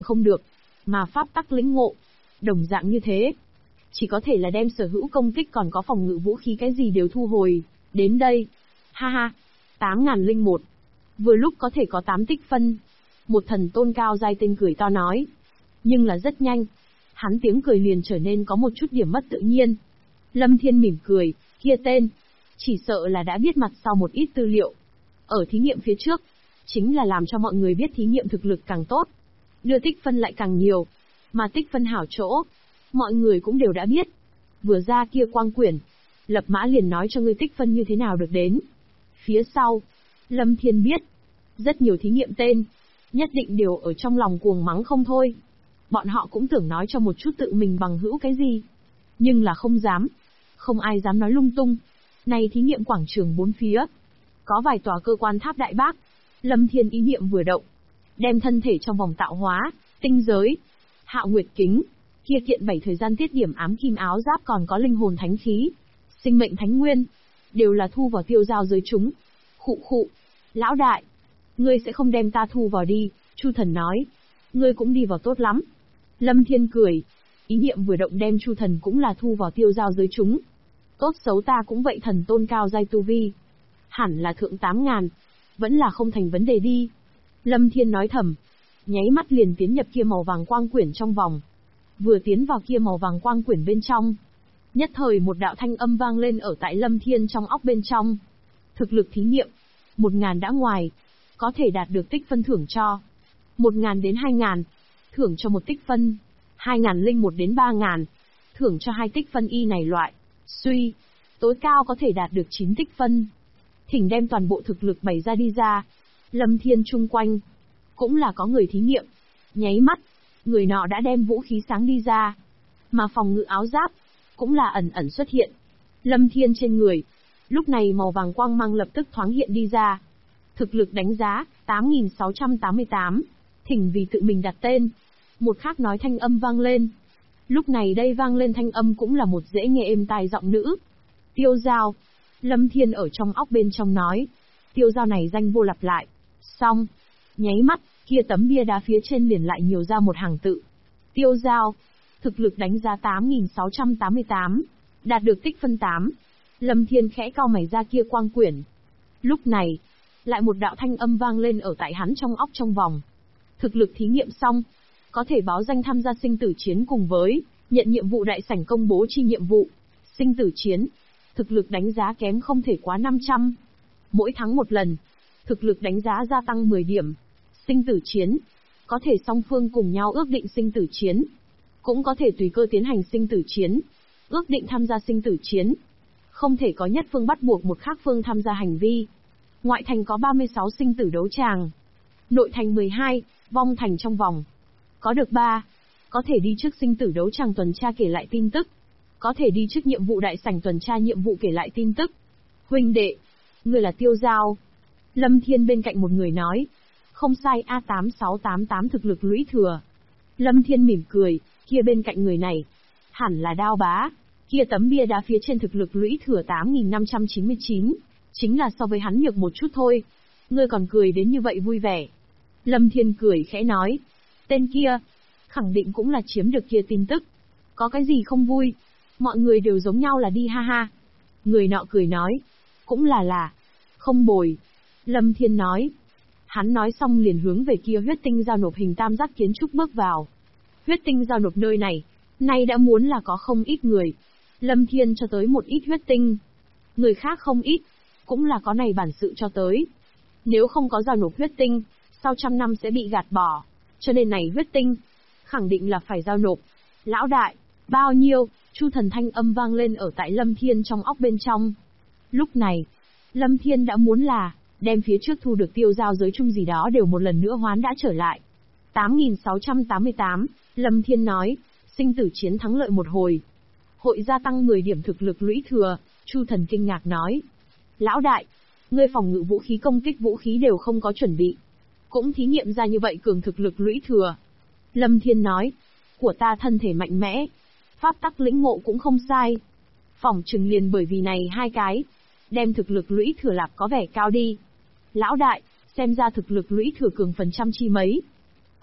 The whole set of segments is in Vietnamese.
không được, mà pháp tắc lĩnh ngộ, đồng dạng như thế. Chỉ có thể là đem sở hữu công kích còn có phòng ngự vũ khí cái gì đều thu hồi, đến đây. Ha ha, 8001. Vừa lúc có thể có 8 tích phân. Một thần tôn cao giai tên cười to nói. Nhưng là rất nhanh, hắn tiếng cười liền trở nên có một chút điểm mất tự nhiên. Lâm Thiên mỉm cười, kia tên, chỉ sợ là đã biết mặt sau một ít tư liệu. Ở thí nghiệm phía trước, chính là làm cho mọi người biết thí nghiệm thực lực càng tốt, đưa tích phân lại càng nhiều, mà tích phân hảo chỗ, mọi người cũng đều đã biết. Vừa ra kia quang quyển, Lập Mã liền nói cho ngươi tích phân như thế nào được đến. Phía sau, Lâm Thiên biết, rất nhiều thí nghiệm tên, nhất định đều ở trong lòng cuồng mắng không thôi. Bọn họ cũng tưởng nói cho một chút tự mình bằng hữu cái gì, nhưng là không dám, không ai dám nói lung tung. Này thí nghiệm quảng trường bốn phía, có vài tòa cơ quan tháp đại bác. Lâm Thiên ý niệm vừa động, đem thân thể trong vòng tạo hóa, tinh giới, Hạo Nguyệt kính, kia kiện 7 thời gian tiết điểm ám kim áo giáp còn có linh hồn thánh khí, sinh mệnh thánh nguyên, đều là thu vào tiêu giao giới chúng. Khụ khụ, lão đại, ngươi sẽ không đem ta thu vào đi, Chu Thần nói. Ngươi cũng đi vào tốt lắm. Lâm Thiên cười, ý niệm vừa động đem Chu Thần cũng là thu vào tiêu giao giới chúng. Tốt xấu ta cũng vậy thần tôn cao giai tu vi, hẳn là thượng 8000, vẫn là không thành vấn đề đi. Lâm Thiên nói thầm, nháy mắt liền tiến nhập kia màu vàng quang quyển trong vòng. Vừa tiến vào kia màu vàng quang quyển bên trong, nhất thời một đạo thanh âm vang lên ở tại Lâm Thiên trong óc bên trong. Thực lực thí nghiệm, 1000 đã ngoài, có thể đạt được tích phân thưởng cho 1000 đến 2000, thưởng cho một tích phân, 2001 đến 3000, thưởng cho 2 tích phân y này loại. Suy, tối cao có thể đạt được 9 tích phân. Thỉnh đem toàn bộ thực lực bày ra đi ra. Lâm Thiên chung quanh, cũng là có người thí nghiệm. Nháy mắt, người nọ đã đem vũ khí sáng đi ra. Mà phòng ngự áo giáp, cũng là ẩn ẩn xuất hiện. Lâm Thiên trên người, lúc này màu vàng quang mang lập tức thoáng hiện đi ra. Thực lực đánh giá, 8688. Thỉnh vì tự mình đặt tên. Một khác nói thanh âm vang lên. Lúc này đây vang lên thanh âm cũng là một dễ nghe êm tai giọng nữ. Tiêu Giao. Lâm Thiên ở trong óc bên trong nói. Tiêu Giao này danh vô lặp lại. Xong. Nháy mắt, kia tấm bia đá phía trên liền lại nhiều ra một hàng tự. Tiêu Giao. Thực lực đánh giá 8688. Đạt được tích phân 8. Lâm Thiên khẽ cau mày ra kia quang quyển. Lúc này, lại một đạo thanh âm vang lên ở tại hắn trong óc trong vòng. Thực lực thí nghiệm xong, có thể báo danh tham gia sinh tử chiến cùng với nhận nhiệm vụ đại sảnh công bố chi nhiệm vụ. Sinh tử chiến, thực lực đánh giá kém không thể quá 500. Mỗi tháng một lần, thực lực đánh giá gia tăng 10 điểm. Sinh tử chiến, có thể song phương cùng nhau ước định sinh tử chiến, cũng có thể tùy cơ tiến hành sinh tử chiến, ước định tham gia sinh tử chiến. Không thể có nhất phương bắt buộc một khác phương tham gia hành vi. Ngoại thành có 36 sinh tử đấu tràng, nội thành 12, vong thành trong vòng. Có được 3, có thể đi trước sinh tử đấu tràng tuần tra kể lại tin tức, có thể đi trước nhiệm vụ đại sảnh tuần tra nhiệm vụ kể lại tin tức. Huynh đệ, người là Tiêu Giao. Lâm Thiên bên cạnh một người nói. Không sai, A8688 thực lực lũy thừa. Lâm Thiên mỉm cười, kia bên cạnh người này, hẳn là Đao Bá. Kia tấm bia đá phía trên thực lực lũy thừa 8599, chính là so với hắn nhược một chút thôi. Ngươi còn cười đến như vậy vui vẻ. Lâm Thiên cười khẽ nói. Tên kia, khẳng định cũng là chiếm được kia tin tức. Có cái gì không vui? Mọi người đều giống nhau là đi ha ha. Người nọ cười nói. Cũng là. Không bồi. Lâm Thiên nói. Hắn nói xong liền hướng về kia huyết tinh giao nộp hình tam giác kiến trúc bước vào. Huyết tinh giao nộp nơi này, nay đã muốn là có không ít người. Lâm Thiên cho tới một ít huyết tinh. Người khác không ít, cũng là có này bản sự cho tới. Nếu không có giao nộp huyết tinh, sau 100 năm sẽ bị gạt bỏ. Cho nên này huyết tinh, khẳng định là phải giao nộp. Lão đại, bao nhiêu? Chu Thần thanh âm vang lên ở tại Lâm Thiên trong óc bên trong. Lúc này, Lâm Thiên đã muốn là đem phía trước thu được tiêu giao giới chung gì đó đều một lần nữa hoán đã trở lại. 8688, Lâm Thiên nói, sinh tử chiến thắng lợi một hồi. Hội gia tăng 10 điểm thực lực lũy thừa, Chu Thần kinh ngạc nói. Lão đại, ngươi phòng ngự vũ khí công kích vũ khí đều không có chuẩn bị. Cũng thí nghiệm ra như vậy cường thực lực lũy thừa. Lâm Thiên nói, của ta thân thể mạnh mẽ, pháp tắc lĩnh ngộ cũng không sai. Phỏng chừng liền bởi vì này hai cái, đem thực lực lũy thừa lạc có vẻ cao đi. Lão đại, xem ra thực lực lũy thừa cường phần trăm chi mấy.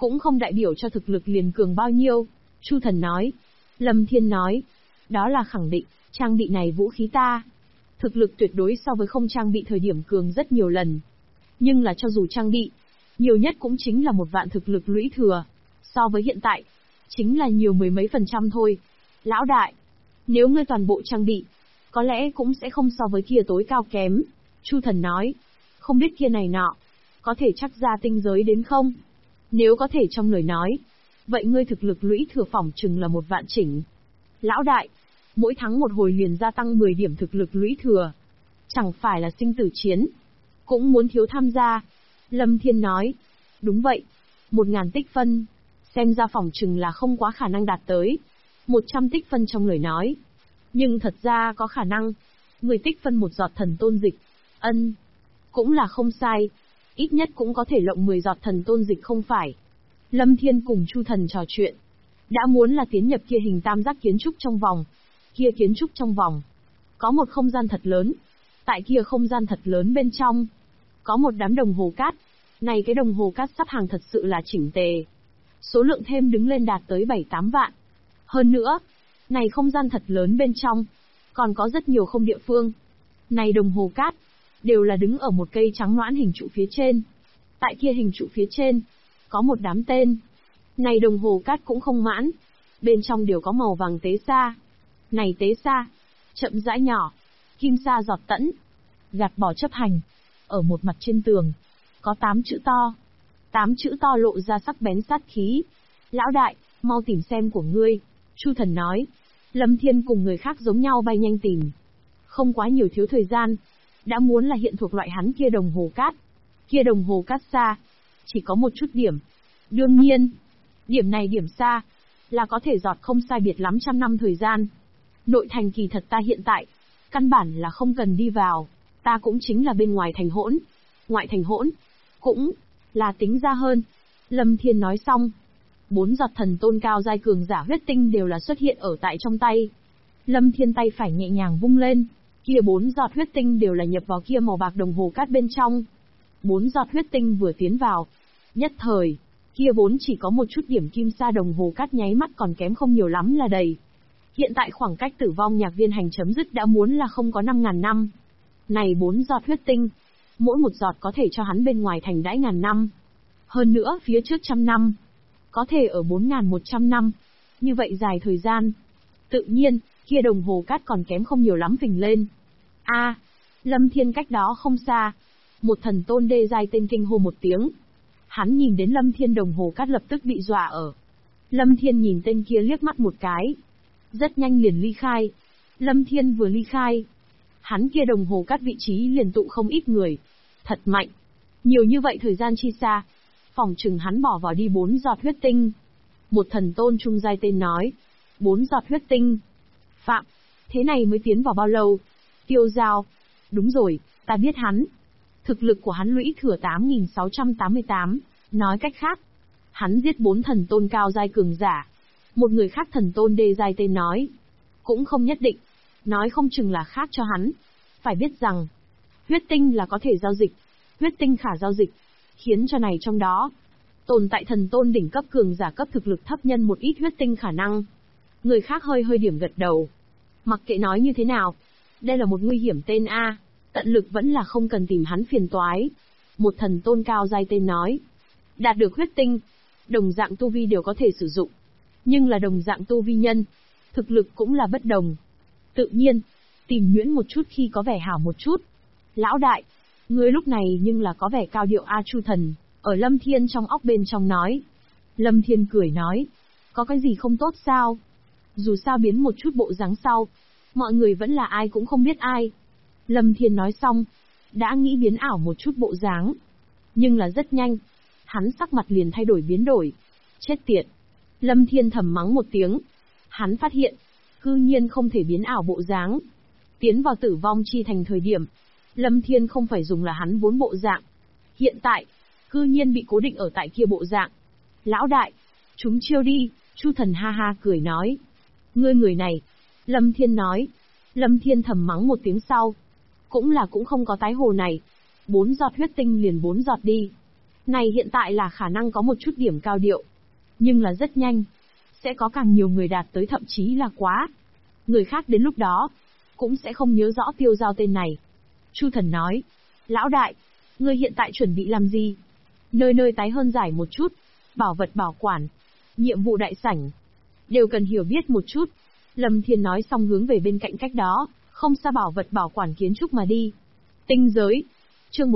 cũng không đại biểu cho thực lực liền cường bao nhiêu. Chu Thần nói. Lâm Thiên nói. Đó là khẳng định, trang bị này vũ khí ta. Thực lực tuyệt đối so với không trang bị thời điểm cường rất nhiều lần. Nhưng là cho dù trang bị, nhiều nhất cũng chính là 1 vạn thực lực lũy thừa. So với hiện tại, chính là nhiều mười mấy % thôi. Lão đại, nếu ngươi toàn bộ trang bị, có lẽ cũng sẽ không so với kia tối cao kém. Chu Thần nói. Không biết kia này nọ, có thể chắc ra tinh giới đến không? Nếu có thể trong lời nói, vậy ngươi thực lực lũy thừa phỏng chừng là 1 vạn chỉnh. Lão đại, mỗi tháng một hồi liền gia tăng 10 điểm thực lực lũy thừa. Chẳng phải là sinh tử chiến. Cũng muốn thiếu tham gia. Lâm Thiên nói. Đúng vậy. 1000 tích phân. Xem ra phỏng chừng là không quá khả năng đạt tới. 100 tích phân trong lời nói. Nhưng thật ra có khả năng. Người tích phân 1 giọt thần tôn dịch. Ân. Cũng là không sai. Ít nhất cũng có thể lộng 10 giọt thần tôn dịch không phải. Lâm Thiên cùng Chu Thần trò chuyện. Đã muốn là tiến nhập kia hình tam giác kiến trúc trong vòng. Kia kiến trúc trong vòng. Có một không gian thật lớn. Tại kia không gian thật lớn bên trong. Có một đám đồng hồ cát. Này cái đồng hồ cát sắp hàng thật sự là chỉnh tề. Số lượng thêm đứng lên đạt tới 7-8 vạn. Hơn nữa, này không gian thật lớn bên trong. Còn có rất nhiều không địa phương. Này đồng hồ cát. Đều là đứng ở một cây trắng noãn hình trụ phía trên. Tại kia hình trụ phía trên. Có một đám tên. Này đồng hồ cát cũng không mãn. Bên trong đều có màu vàng tế sa. Này tế sa. Chậm rãi nhỏ. Kim sa giọt tẫn. Gạt bỏ chấp hành. Ở một mặt trên tường. Có 8 chữ to. 8 chữ to lộ ra sắc bén sát khí. Lão đại, mau tìm xem của ngươi. Chu Thần nói. Lâm Thiên cùng người khác giống nhau bay nhanh tìm. Không quá nhiều thiếu thời gian. Đã muốn là hiện thuộc loại hắn kia đồng hồ cát. Kia đồng hồ cát xa. Chỉ có một chút điểm. Đương nhiên. Điểm này điểm xa. Là có thể giọt không sai biệt lắm 100 năm thời gian. Nội thành kỳ thật ta hiện tại. Căn bản là không cần đi vào. Ta cũng chính là bên ngoài thành hỗn. Ngoại thành hỗn. Cũng là tính ra hơn. Lâm Thiên nói xong. 4 giọt thần tôn cao giai cường giả huyết tinh đều là xuất hiện ở tại trong tay. Lâm Thiên tay phải nhẹ nhàng vung lên. Kia 4 giọt huyết tinh đều là nhập vào kia màu bạc đồng hồ cát bên trong. 4 giọt huyết tinh vừa tiến vào. Nhất thời, kia vốn chỉ có một chút điểm kim sa đồng hồ cát nháy mắt còn kém không nhiều lắm là đầy. Hiện tại khoảng cách tử vong nhạc viên hành chấm dứt đã muốn là không có 5.000 năm. Này 4 giọt huyết tinh, mỗi một giọt có thể cho hắn bên ngoài thành đãi ngàn năm. Hơn nữa phía trước 100 năm, có thể ở 4.100 năm. Như vậy dài thời gian. Tự nhiên, kia đồng hồ cát còn kém không nhiều lắm phình lên. Lâm Thiên cách đó không xa. Một thần tôn đê giai tên kinh hô một tiếng. Hắn nhìn đến Lâm Thiên đồng hồ cát lập tức bị dọa ở. Lâm Thiên nhìn tên kia liếc mắt một cái. Rất nhanh liền ly khai. Lâm Thiên vừa ly khai. Hắn kia đồng hồ cát vị trí liền tụ không ít người. Thật mạnh. Nhiều như vậy thời gian chi xa. Phòng chừng hắn bỏ vào đi 4 giọt huyết tinh. Một thần tôn trung giai tên nói. 4 giọt huyết tinh. Phạm. Thế này mới tiến vào bao lâu? Tiêu Giao. Đúng rồi, ta biết hắn. Thực lực của hắn lũy thừa 8.688. Nói cách khác, hắn giết 4 thần tôn cao giai cường giả. Một người khác thần tôn đê giai tên nói. Cũng không nhất định. Nói không chừng là khác cho hắn. Phải biết rằng, huyết tinh là có thể giao dịch. Huyết tinh khả giao dịch. Khiến cho này trong đó, tồn tại thần tôn đỉnh cấp cường giả cấp thực lực thấp nhân một ít huyết tinh khả năng. Người khác hơi điểm gật đầu. Mặc kệ nói như thế nào, đây là một nguy hiểm tên A. Tận lực vẫn là không cần tìm hắn phiền toái. Một thần tôn cao giai tên nói. Đạt được huyết tinh, đồng dạng tu vi đều có thể sử dụng. Nhưng là đồng dạng tu vi nhân, thực lực cũng là bất đồng. Tự nhiên, tìm nhuyễn một chút khi có vẻ hảo một chút. Lão đại, ngươi lúc này nhưng là có vẻ cao điệu A. Chu Thần, ở Lâm Thiên trong óc bên trong nói. Lâm Thiên cười nói, có cái gì không tốt sao? Dù sao biến một chút bộ dáng sau, mọi người vẫn là ai cũng không biết ai. Lâm Thiên nói xong, đã nghĩ biến ảo một chút bộ dáng. Nhưng là rất nhanh, hắn sắc mặt liền thay đổi biến đổi. Chết tiệt. Lâm Thiên thầm mắng một tiếng. Hắn phát hiện, cư nhiên không thể biến ảo bộ dáng. Tiến vào tử vong chi thành thời điểm, Lâm Thiên không phải dùng là hắn vốn bộ dạng. Hiện tại, cư nhiên bị cố định ở tại kia bộ dạng. Lão đại, chúng chiêu đi. Chu Thần ha ha cười nói. Ngươi người này. Lâm Thiên nói. Lâm Thiên thầm mắng một tiếng sau. Cũng không có tái hồ này. 4 giọt huyết tinh liền 4 giọt đi. Này hiện tại là khả năng có một chút điểm cao điệu. Nhưng là rất nhanh. Sẽ có càng nhiều người đạt tới thậm chí là quá. Người khác đến lúc đó. Cũng sẽ không nhớ rõ Tiêu Giao tên này. Chu Thần nói. Lão đại. Ngươi hiện tại chuẩn bị làm gì? Nơi nơi tái hơn giải một chút. Bảo vật bảo quản. Nhiệm vụ đại sảnh. Đều cần hiểu biết một chút. Lâm Thiên nói xong hướng về bên cạnh cách đó. Không xa bảo vật bảo quản kiến trúc mà đi. Tinh giới. Chương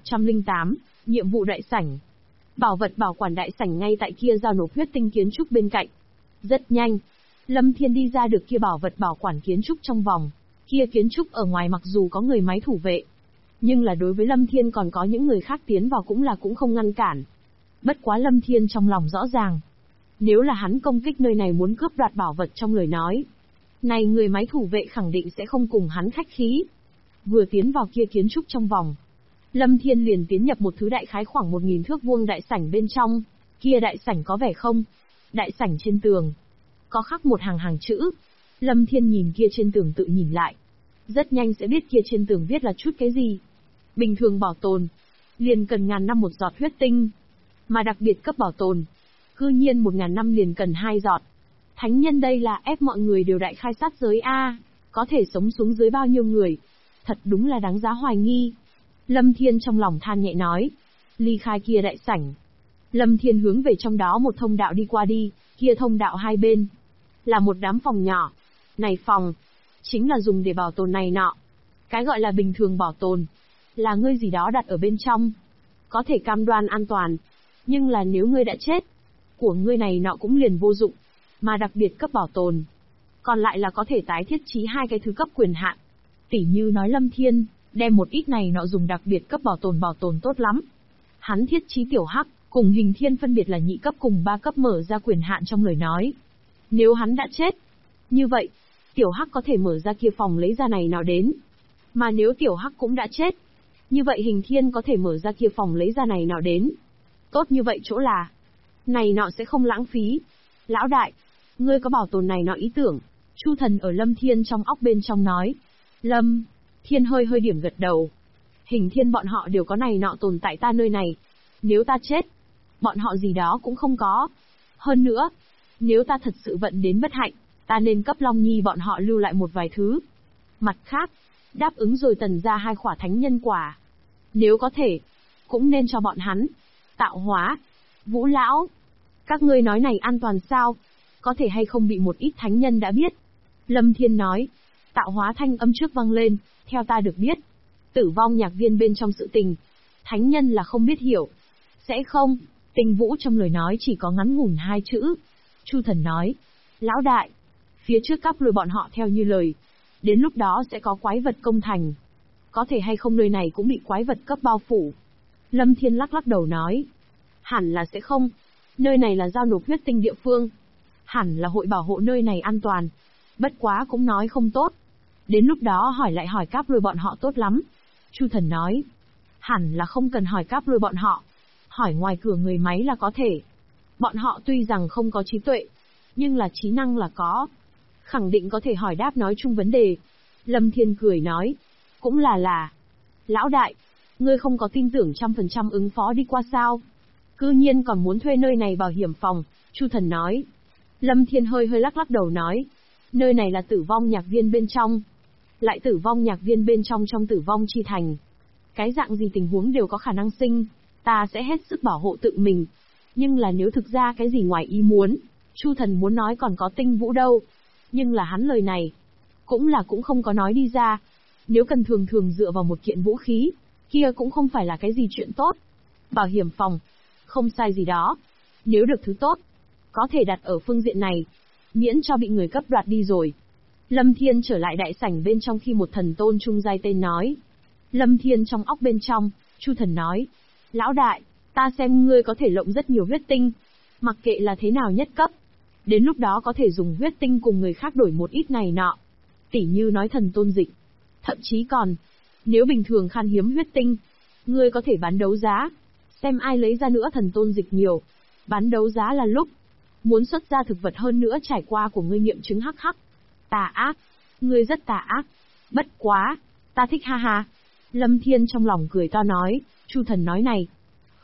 1108. Nhiệm vụ đại sảnh. Bảo vật bảo quản đại sảnh ngay tại kia giao nộp huyết tinh kiến trúc bên cạnh. Rất nhanh. Lâm Thiên đi ra được kia bảo vật bảo quản kiến trúc trong vòng. Kia kiến trúc ở ngoài mặc dù có người máy thủ vệ. Nhưng là đối với Lâm Thiên còn có những người khác tiến vào cũng không ngăn cản. Bất quá Lâm Thiên trong lòng rõ ràng. Nếu là hắn công kích nơi này muốn cướp đoạt bảo vật trong lời nói. Này người máy thủ vệ khẳng định sẽ không cùng hắn khách khí. Vừa tiến vào kia kiến trúc trong vòng. Lâm Thiên liền tiến nhập một thứ đại khái khoảng 1000 thước vuông đại sảnh bên trong. Kia đại sảnh có vẻ không? Đại sảnh trên tường. Có khắc một hàng hàng chữ. Lâm Thiên nhìn kia trên tường tự nhìn lại. Rất nhanh sẽ biết kia trên tường viết là chút cái gì. Bình thường bảo tồn. Liền cần 1000 năm một giọt huyết tinh. Mà đặc biệt cấp bảo tồn. Cư nhiên 1000 năm liền cần 2 giọt. Thánh nhân đây là ép mọi người đều đại khai sát giới A. Có thể sống xuống dưới bao nhiêu người. Thật đúng là đáng giá hoài nghi. Lâm Thiên trong lòng than nhẹ nói. Ly khai kia đại sảnh. Lâm Thiên hướng về trong đó một thông đạo đi qua đi. Kia thông đạo hai bên. Là một đám phòng nhỏ. Này phòng. Chính là dùng để bảo tồn này nọ. Cái gọi là bình thường bảo tồn. Là ngươi gì đó đặt ở bên trong. Có thể cam đoan an toàn. Nhưng là nếu ngươi đã chết. Của ngươi này nọ cũng liền vô dụng. Mà đặc biệt cấp bảo tồn. Còn lại là có thể tái thiết trí 2 cái thứ cấp quyền hạn. Tỉ như nói Lâm Thiên. Đem một ít này nọ dùng đặc biệt cấp bảo tồn tốt lắm. Hắn thiết trí tiểu hắc, cùng hình thiên phân biệt là nhị cấp cùng 3 cấp mở ra quyền hạn trong lời nói. Nếu hắn đã chết. Như vậy, tiểu hắc có thể mở ra kia phòng lấy ra này nọ đến. Mà nếu tiểu hắc cũng đã chết. Như vậy hình thiên có thể mở ra kia phòng lấy ra này nọ đến. Tốt như vậy chỗ là. Này nọ sẽ không lãng phí. Lão đại, ngươi có bảo tồn này nọ ý tưởng. Chu Thần ở Lâm Thiên trong óc bên trong nói. Lâm Thiên hơi điểm gật đầu. Hình thiên bọn họ đều có này nọ tồn tại ta nơi này. Nếu ta chết, bọn họ gì đó cũng không có. Hơn nữa, nếu ta thật sự vận đến bất hạnh, ta nên cấp Long Nhi bọn họ lưu lại một vài thứ. Mặt khác, đáp ứng rồi tần ra 2 khỏa thánh nhân quả. Nếu có thể, cũng nên cho bọn hắn. Tạo hóa. Vũ lão. Các ngươi nói này an toàn sao? Có thể hay không bị một ít thánh nhân đã biết? Lâm Thiên nói. Tạo hóa thanh âm trước vang lên, theo ta được biết. Tử vong nhạc viên bên trong sự tình. Thánh nhân là không biết hiểu. Sẽ không. Tinh Vũ trong lời nói chỉ có ngắn ngủn 2 chữ. Chu Thần nói. Lão đại. Phía trước cắp lùi bọn họ theo như lời. Đến lúc đó sẽ có quái vật công thành. Có thể hay không nơi này cũng bị quái vật cấp bao phủ. Lâm Thiên lắc đầu nói. Hẳn là sẽ không. Nơi này là giao nộp huyết tinh địa phương. Hẳn là hội bảo hộ nơi này an toàn. Bất quá cũng nói không tốt. Đến lúc đó hỏi cáp lùi bọn họ tốt lắm. Chu Thần nói. Hẳn là không cần hỏi cáp lùi bọn họ. Hỏi ngoài cửa người máy là có thể. Bọn họ tuy rằng không có trí tuệ. Nhưng là trí năng là có. Khẳng định có thể hỏi đáp nói chung vấn đề. Lâm Thiên cười nói. Cũng là. Lão đại. Ngươi không có tin tưởng 100% ứng phó đi qua sao? Cư nhiên còn muốn thuê nơi này bảo hiểm phòng. Chu Thần nói. Lâm Thiên hơi lắc đầu nói. Nơi này là tử vong nhạc viên bên trong. Lại tử vong nhạc viên bên trong tử vong chi thành. Cái dạng gì tình huống đều có khả năng sinh. Ta sẽ hết sức bảo hộ tự mình. Nhưng là nếu thực ra cái gì ngoài ý muốn. Chu Thần muốn nói còn có Tinh Vũ đâu. Nhưng là hắn lời này. Cũng không có nói đi ra. Nếu cần thường dựa vào một kiện vũ khí. Kia cũng không phải là cái gì chuyện tốt. Bảo hiểm phòng. Không sai gì đó. Nếu được thứ tốt. Có thể đặt ở phương diện này. Miễn cho bị người cấp đoạt đi rồi. Lâm Thiên trở lại đại sảnh bên trong khi một thần tôn trung giai tên nói. Lâm Thiên trong óc bên trong, Chu Thần nói. Lão đại, ta xem ngươi có thể lộng rất nhiều huyết tinh. Mặc kệ là thế nào nhất cấp. Đến lúc đó có thể dùng huyết tinh cùng người khác đổi một ít này nọ. Tỉ như nói thần tôn dịch. Thậm chí còn, nếu bình thường khan hiếm huyết tinh, ngươi có thể bán đấu giá. Xem ai lấy ra nữa thần tôn dịch nhiều. Bán đấu giá là lúc muốn xuất ra thực vật hơn nữa trải qua của ngươi nghiệm chứng hắc. Tà ác. Ngươi rất tà ác. Bất quá. Ta thích ha ha. Lâm Thiên trong lòng cười to nói. Chu Thần nói này.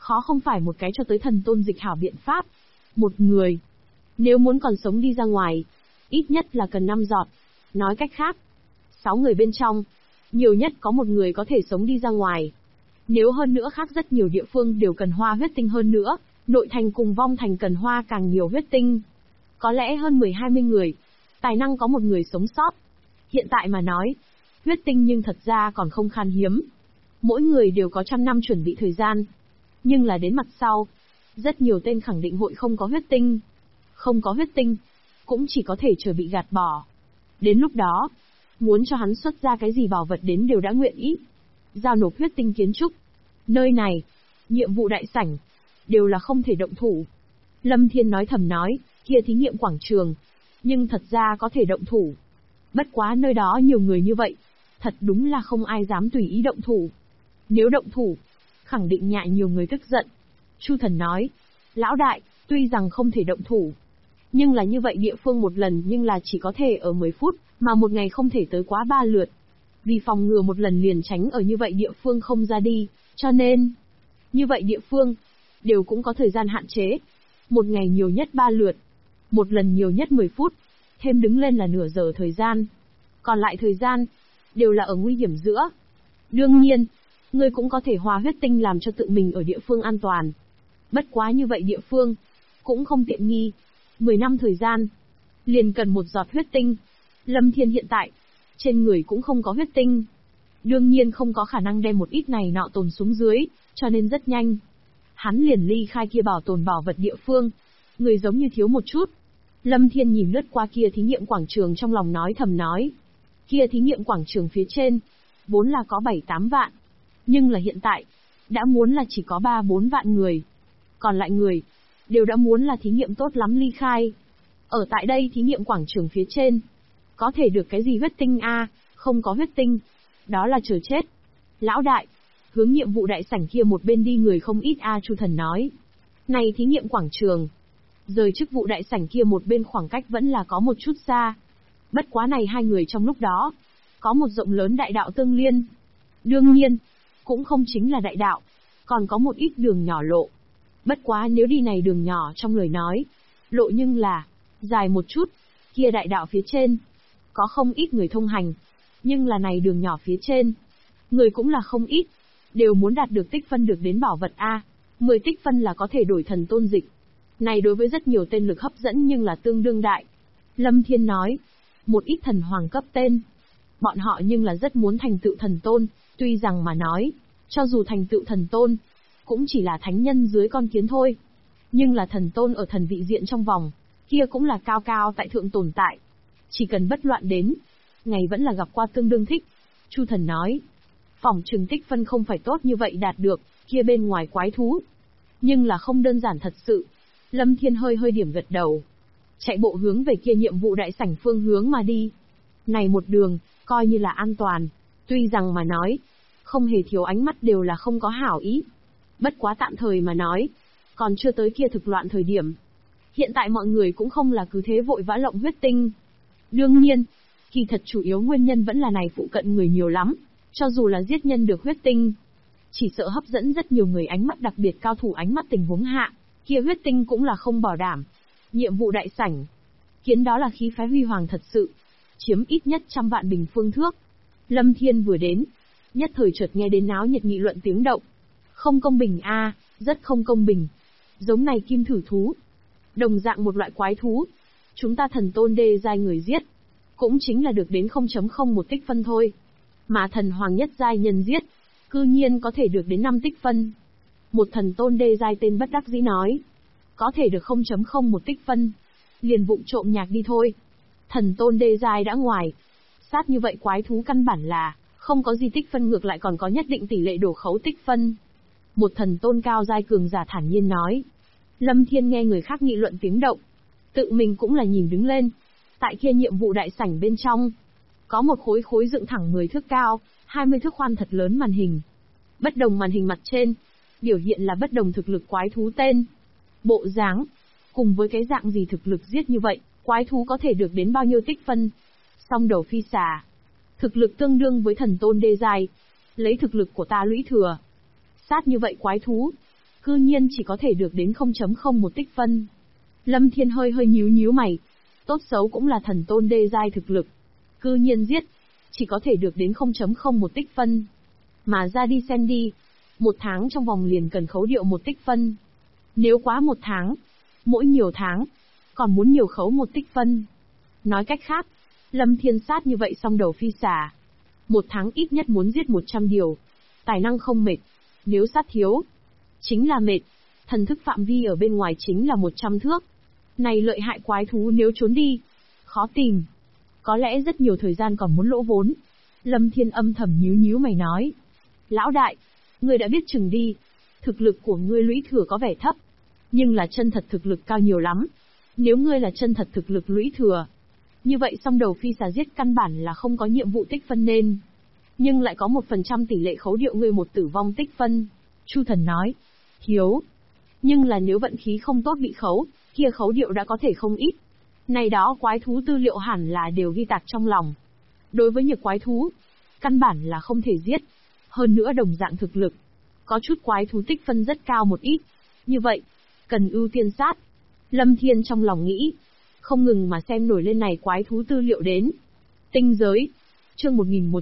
Khó không phải một cái cho tới thần tôn dịch hảo biện pháp. Một người, nếu muốn còn sống đi ra ngoài, ít nhất là cần 5 giọt. Nói cách khác, 6 người bên trong, nhiều nhất có một người có thể sống đi ra ngoài. Nếu hơn nữa khác rất nhiều địa phương đều cần hoa huyết tinh hơn nữa, nội thành cùng vong thành cần hoa càng nhiều huyết tinh. Có lẽ hơn 10-20 người, tài năng có một người sống sót. Hiện tại mà nói, huyết tinh nhưng thật ra còn không khan hiếm. Mỗi người đều có 100 năm chuẩn bị thời gian. Nhưng là đến mặt sau, rất nhiều tên khẳng định hội không có huyết tinh. Không có huyết tinh, cũng chỉ có thể chờ bị gạt bỏ. Đến lúc đó, muốn cho hắn xuất ra cái gì bảo vật đến đều đã nguyện ý. Giao nộp huyết tinh kiến trúc. Nơi này, nhiệm vụ đại sảnh, đều là không thể động thủ. Lâm Thiên nói thầm nói, kia thí nghiệm quảng trường, nhưng thật ra có thể động thủ. Bất quá nơi đó nhiều người như vậy, thật đúng là không ai dám tùy ý động thủ. Nếu động thủ, khẳng định nhại nhiều người tức giận. Chu Thần nói, lão đại, tuy rằng không thể động thủ, nhưng là như vậy địa phương một lần nhưng là chỉ có thể ở 10 phút, mà một ngày không thể tới quá 3 lượt. Vì phòng ngừa một lần liền tránh ở như vậy địa phương không ra đi, cho nên, như vậy địa phương, đều cũng có thời gian hạn chế. Một ngày nhiều nhất 3 lượt, một lần nhiều nhất 10 phút, thêm đứng lên là nửa giờ thời gian. Còn lại thời gian, đều là ở nguy hiểm giữa. Đương nhiên, ngươi cũng có thể hòa huyết tinh làm cho tự mình ở địa phương an toàn. Bất quá như vậy địa phương, cũng không tiện nghi. 10 năm thời gian, liền cần một giọt huyết tinh. Lâm Thiên hiện tại, trên người cũng không có huyết tinh. Đương nhiên không có khả năng đem một ít này nọ tồn xuống dưới, cho nên rất nhanh. Hắn liền ly khai kia bảo tồn bảo vật địa phương. Người giống như thiếu một chút. Lâm Thiên nhìn lướt qua kia thí nghiệm quảng trường trong lòng nói thầm nói. Kia thí nghiệm quảng trường phía trên, vốn là có 7-8 vạn. Nhưng là hiện tại, đã muốn là chỉ có 3-4 vạn người. Còn lại người, đều đã muốn là thí nghiệm tốt lắm ly khai. Ở tại đây thí nghiệm quảng trường phía trên, có thể được cái gì huyết tinh a? Không có huyết tinh, đó là chờ chết. Lão đại, hướng nhiệm vụ đại sảnh kia một bên đi người không ít a. Chu Thần nói. Này thí nghiệm quảng trường, rời chức vụ đại sảnh kia một bên khoảng cách vẫn là có một chút xa. Bất quá này hai người trong lúc đó, có một rộng lớn đại đạo tương liên. Đương nhiên, cũng không chính là đại đạo, còn có một ít đường nhỏ lộ. Bất quá nếu đi này đường nhỏ trong lời nói, lộ nhưng là dài một chút, kia đại đạo phía trên, có không ít người thông hành, nhưng là này đường nhỏ phía trên, người cũng là không ít, đều muốn đạt được tích phân được đến bảo vật A, 10 tích phân là có thể đổi thần tôn dịch. Này đối với rất nhiều tên lực hấp dẫn nhưng là tương đương đại. Lâm Thiên nói, một ít thần hoàng cấp tên, bọn họ nhưng là rất muốn thành tựu thần tôn, tuy rằng mà nói, cho dù thành tựu thần tôn, cũng chỉ là thánh nhân dưới con kiến thôi. Nhưng là thần tôn ở thần vị diện trong vòng, kia cũng là cao cao tại thượng tồn tại. Chỉ cần bất loạn đến, ngày vẫn là gặp qua tương đương thích. Chu Thần nói, phỏng chừng tích phân không phải tốt như vậy đạt được, kia bên ngoài quái thú. Nhưng là không đơn giản thật sự. Lâm Thiên hơi hơi điểm gật đầu. Chạy bộ hướng về kia nhiệm vụ đại sảnh phương hướng mà đi. Này một đường, coi như là an toàn. Tuy rằng mà nói, không hề thiếu ánh mắt đều là không có hảo ý. Bất quá tạm thời mà nói, còn chưa tới kia thực loạn thời điểm. Hiện tại mọi người cũng không là cứ thế vội vã lộng huyết tinh. Đương nhiên, kỳ thật chủ yếu nguyên nhân vẫn là này phụ cận người nhiều lắm, cho dù là giết nhân được huyết tinh. Chỉ sợ hấp dẫn rất nhiều người ánh mắt đặc biệt cao thủ ánh mắt tình huống hạ, kia huyết tinh cũng là không bảo đảm. Nhiệm vụ đại sảnh, kiến đó là khí phái huy hoàng thật sự, chiếm ít nhất 100 vạn bình phương thước. Lâm Thiên vừa đến, nhất thời chợt nghe đến náo nhiệt nghị luận tiếng động. Không công bình a, rất không công bình. Giống này kim thử thú, đồng dạng một loại quái thú, chúng ta thần tôn đê giai người giết, cũng chính là được đến 0.01 tích phân thôi. Mà thần hoàng nhất giai nhân giết, cư nhiên có thể được đến 5 tích phân. Một thần tôn đê giai tên bất đắc dĩ nói, có thể được 0.01 tích phân, liền vụng trộm nhạc đi thôi. Thần tôn đê giai đã ngoài, sát như vậy quái thú căn bản là không có gì tích phân, ngược lại còn có nhất định tỷ lệ đổ khấu tích phân. Một thần tôn cao giai cường giả thản nhiên nói. Lâm Thiên nghe người khác nghị luận tiếng động, tự mình cũng là nhìn đứng lên. Tại kia nhiệm vụ đại sảnh bên trong, có một khối dựng thẳng 10 thước cao, 20 thước khoan thật lớn màn hình. Bất đồng màn hình mặt trên, biểu hiện là bất đồng thực lực quái thú tên, bộ dáng, cùng với cái dạng gì thực lực giết như vậy, quái thú có thể được đến bao nhiêu tích phân. Song đầu phi xà, thực lực tương đương với thần tôn đê giai, lấy thực lực của ta lũy thừa. Sát như vậy quái thú, cư nhiên chỉ có thể được đến 0.01 tích phân. Lâm Thiên hơi nhíu mày. Tốt xấu cũng là thần tôn đê giai thực lực. Cư nhiên giết, chỉ có thể được đến 0.01 tích phân. Mà ra đi xem đi, 1 tháng trong vòng liền cần khấu điệu 1 tích phân. Nếu quá 1 tháng, mỗi nhiều tháng, còn muốn nhiều khấu 1 tích phân. Nói cách khác, Lâm Thiên sát như vậy xong đầu phi xà. 1 tháng ít nhất muốn giết 100 điều. Tài năng không mệt, nếu sát thiếu, chính là mệt. Thần thức phạm vi ở bên ngoài chính là 100 thước. Này lợi hại quái thú nếu trốn đi, khó tìm. Có lẽ rất nhiều thời gian còn muốn lỗ vốn. Lâm Thiên âm thầm nhíu mày nói. Lão đại, ngươi đã biết chừng đi. Thực lực của ngươi lũy thừa có vẻ thấp, nhưng là chân thật thực lực cao nhiều lắm. Nếu ngươi là chân thật thực lực lũy thừa, như vậy song đầu phi xà giết căn bản là không có nhiệm vụ tích phân nên. Nhưng lại có 1% tỷ lệ khấu điệu ngươi 1 tử vong tích phân. Chu Thần nói. Thiếu. Nhưng là nếu vận khí không tốt bị khấu, kia khấu điệu đã có thể không ít. Này đó quái thú tư liệu hẳn là đều ghi tạc trong lòng. Đối với nhược quái thú, căn bản là không thể giết. Hơn nữa đồng dạng thực lực, có chút quái thú tích phân rất cao một ít. Như vậy, cần ưu tiên sát. Lâm Thiên trong lòng nghĩ, không ngừng mà xem nổi lên này quái thú tư liệu đến. Tinh giới, chương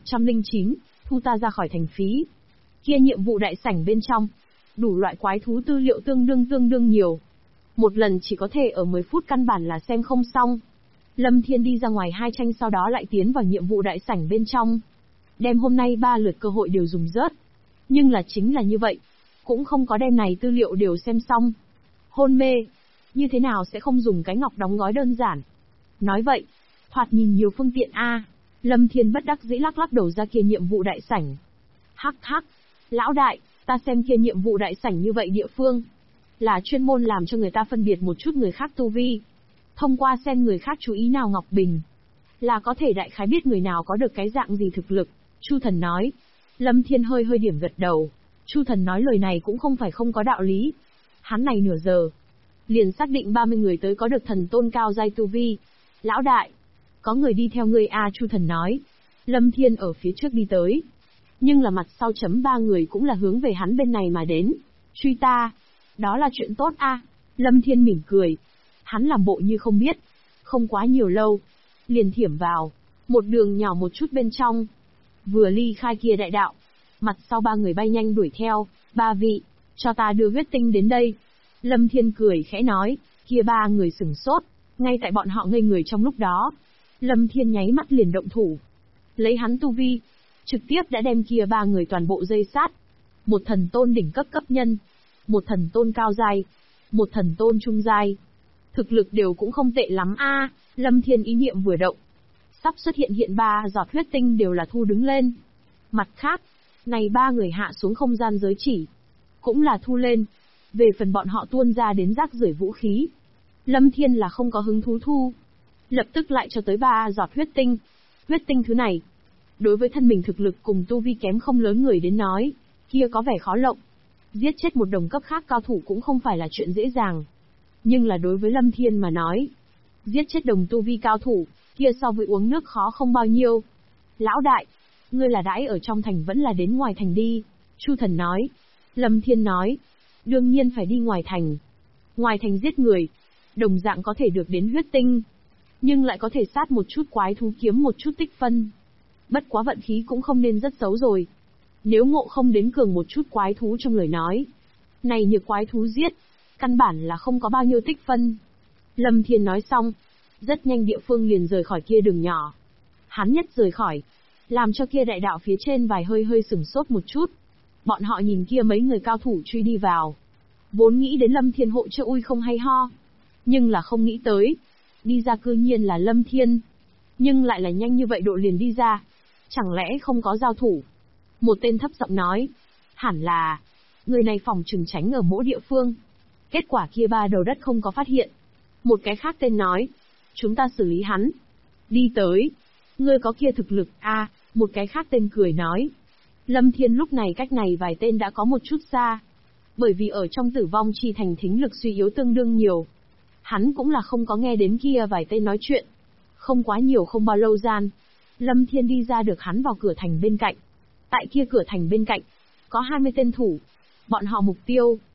1109, thu ta ra khỏi thành phí. Kia nhiệm vụ đại sảnh bên trong, đủ loại quái thú tư liệu tương đương nhiều. Một lần chỉ có thể ở 10 phút căn bản là xem không xong. Lâm Thiên đi ra ngoài 2 tranh sau đó lại tiến vào nhiệm vụ đại sảnh bên trong. Đem hôm nay 3 lượt cơ hội đều dùng rớt. Nhưng là chính là như vậy, cũng không có đem này tư liệu đều xem xong. Hôn mê, như thế nào sẽ không dùng cái ngọc đóng gói đơn giản. Nói vậy, thoạt nhìn nhiều phương tiện a. Lâm Thiên bất đắc dĩ lắc đầu ra kia nhiệm vụ đại sảnh. Hắc, lão đại, ta xem kia nhiệm vụ đại sảnh như vậy địa phương, là chuyên môn làm cho người ta phân biệt một chút người khác tu vi. Thông qua xem người khác chú ý nào ngọc bình, là có thể đại khái biết người nào có được cái dạng gì thực lực. Chu Thần nói. Lâm Thiên hơi điểm gật đầu. Chu Thần nói lời này cũng không phải không có đạo lý. Hắn này nửa giờ, liền xác định 30 người tới có được thần tôn cao giai tu vi. Lão đại, có người đi theo ngươi a. Chu Thần nói. Lâm Thiên ở phía trước đi tới. Nhưng là mặt sau chấm 3 người cũng là hướng về hắn bên này mà đến. Truy ta, đó là chuyện tốt a. Lâm Thiên mỉm cười. Hắn làm bộ như không biết. Không quá nhiều lâu, liền thiểm vào một đường nhỏ một chút bên trong. Vừa ly khai kia đại đạo, mặt sau 3 người bay nhanh đuổi theo. 3 vị, cho ta đưa huyết tinh đến đây. Lâm Thiên cười khẽ nói. Kia 3 người sửng sốt. Ngay tại bọn họ ngây người trong lúc đó, Lâm Thiên nháy mắt liền động thủ. Lấy hắn tu vi, trực tiếp đã đem kia 3 người toàn bộ dây sát. Một thần tôn đỉnh cấp nhân, một thần tôn cao giai, một thần tôn trung giai. Thực lực đều cũng không tệ lắm a. Lâm Thiên ý niệm vừa động, sắp xuất hiện 3 giọt huyết tinh đều là thu đứng lên. Mặt khác, này 3 người hạ xuống không gian giới chỉ, cũng là thu lên. Về phần bọn họ tuôn ra đến rác rưởi vũ khí, Lâm Thiên là không có hứng thú thu. Lập tức lại cho tới 3 giọt huyết tinh. Huyết tinh thứ này, đối với thân mình thực lực cùng tu vi kém không lớn người đến nói, kia có vẻ khó lộng. Giết chết một đồng cấp khác cao thủ cũng không phải là chuyện dễ dàng. Nhưng là đối với Lâm Thiên mà nói, giết chết đồng tu vi cao thủ, kia so với uống nước khó không bao nhiêu. Lão đại, ngươi là đãi ở trong thành vẫn là đến ngoài thành đi? Chu Thần nói. Lâm Thiên nói. Đương nhiên phải đi ngoài thành. Ngoài thành giết người, đồng dạng có thể được đến huyết tinh, nhưng lại có thể sát một chút quái thú kiếm một chút tích phân. Bất quá vận khí cũng không nên rất xấu rồi. Nếu ngộ không đến cường một chút quái thú trong lời nói, này nhược quái thú giết, căn bản là không có bao nhiêu tích phân. Lâm Thiên nói xong, rất nhanh địa phương liền rời khỏi kia đường nhỏ. Hắn nhất rời khỏi, làm cho kia đại đạo phía trên vài hơi sửng sốt một chút. Bọn họ nhìn kia mấy người cao thủ truy đi vào, vốn nghĩ đến Lâm Thiên hộ trợ ui không hay ho, nhưng là không nghĩ tới, đi ra cư nhiên là Lâm Thiên, nhưng lại là nhanh như vậy độ liền đi ra, chẳng lẽ không có giao thủ? Một tên thấp giọng nói, hẳn là, người này phòng trừng tránh ở mỗi địa phương. Kết quả kia 3 đầu đất không có phát hiện. Một cái khác tên nói, chúng ta xử lý hắn. Đi tới, ngươi có kia thực lực a. Một cái khác tên cười nói. Lâm Thiên lúc này cách này vài tên đã có một chút xa. Bởi vì ở trong tử vong chi thành thính lực suy yếu tương đương nhiều. Hắn cũng là không có nghe đến kia vài tên nói chuyện. Không quá nhiều không bao lâu gian, Lâm Thiên đi ra được hắn vào cửa thành bên cạnh. Tại kia cửa thành bên cạnh, có 20 tên thủ. Bọn họ mục tiêu,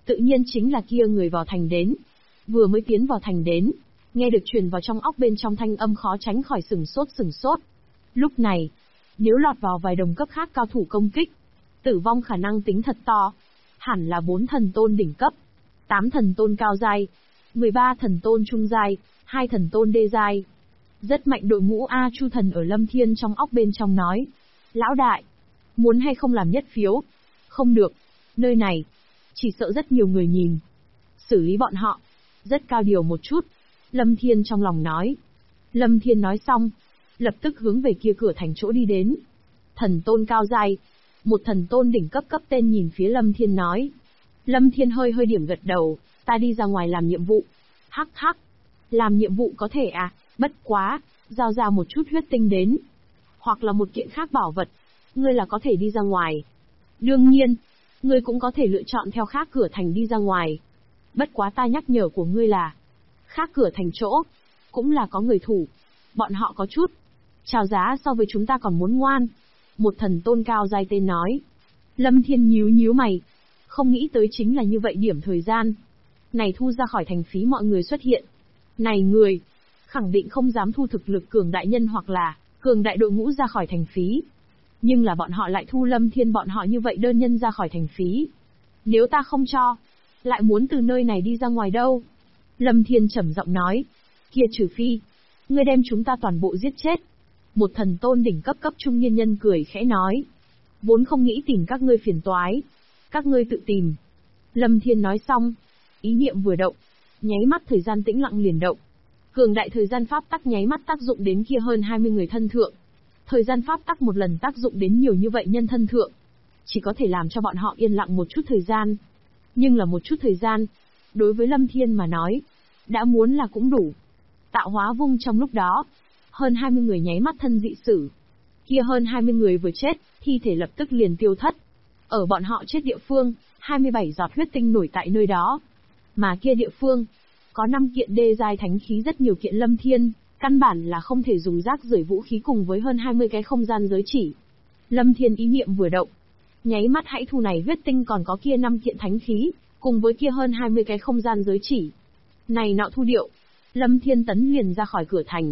Tự nhiên chính là kia người vào thành đến. Vừa mới tiến vào thành đến, nghe được truyền vào trong óc bên trong thanh âm khó tránh khỏi sửng sốt. Lúc này, nếu lọt vào vài đồng cấp khác cao thủ công kích, tử vong khả năng tính thật to. Hẳn là 4 thần tôn đỉnh cấp, 8 thần tôn cao giai, 13 thần tôn trung giai, 2 thần tôn đê giai. Rất mạnh đội ngũ A Chu Thần ở Lâm Thiên trong óc bên trong nói. Lão đại, muốn hay không làm nhất phiếu? Không được, nơi này, chỉ sợ rất nhiều người nhìn. Xử lý bọn họ, rất cao điều một chút. Lâm Thiên trong lòng nói. Lâm Thiên nói xong, lập tức hướng về kia cửa thành chỗ đi đến. Thần tôn cao giai, một thần tôn đỉnh cấp cấp tên nhìn phía Lâm Thiên nói. Lâm Thiên hơi điểm gật đầu, ta đi ra ngoài làm nhiệm vụ. Hắc hắc, làm nhiệm vụ có thể à, bất quá, giao ra một chút huyết tinh đến. Hoặc là một kiện khác bảo vật, ngươi là có thể đi ra ngoài. Đương nhiên, ngươi cũng có thể lựa chọn theo khác cửa thành đi ra ngoài. Bất quá ta nhắc nhở của ngươi là, khác cửa thành chỗ, cũng là có người thủ. Bọn họ có chút chào giá so với chúng ta còn muốn ngoan. Một thần tôn cao giai tên nói. Lâm Thiên nhíu mày. Không nghĩ tới chính là như vậy điểm thời gian. Này thu ra khỏi thành phí mọi người xuất hiện. Này người, khẳng định không dám thu thực lực cường đại nhân hoặc là cường đại đội ngũ ra khỏi thành phí. Nhưng là bọn họ lại thu Lâm Thiên bọn họ như vậy đơn nhân ra khỏi thành phí. Nếu ta không cho, lại muốn từ nơi này đi ra ngoài đâu? Lâm Thiên trầm giọng nói. Kia trừ phi, ngươi đem chúng ta toàn bộ giết chết. Một thần tôn đỉnh cấp trung niên nhân cười khẽ nói. Vốn không nghĩ tìm các ngươi phiền toái. Các ngươi tự tìm. Lâm Thiên nói xong. Ý niệm vừa động. Nháy mắt thời gian tĩnh lặng liền động. Cường đại thời gian pháp tắc nháy mắt tác dụng đến kia hơn 20 người thân thượng. Thời gian pháp tắc một lần tác dụng đến nhiều như vậy nhân thân thượng. Chỉ có thể làm cho bọn họ yên lặng một chút thời gian. Nhưng là một chút thời gian. Đối với Lâm Thiên mà nói. Đã muốn là cũng đủ. Tạo hóa vung trong lúc đó. Hơn 20 người nháy mắt thân dị sử. Kia hơn 20 người vừa chết, thi thể lập tức liền tiêu thất. Ở bọn họ chết địa phương, 27 giọt huyết tinh nổi tại nơi đó. Mà kia địa phương, có 5 kiện đê giai thánh khí rất nhiều kiện Lâm Thiên, căn bản là không thể dùng rác rưởi vũ khí cùng với hơn 20 cái không gian giới chỉ. Lâm Thiên ý niệm vừa động. Nháy mắt hãy thu này huyết tinh còn có kia 5 kiện thánh khí, cùng với kia hơn 20 cái không gian giới chỉ. Này nọ thu điệu. Lâm Thiên tấn liền ra khỏi cửa thành.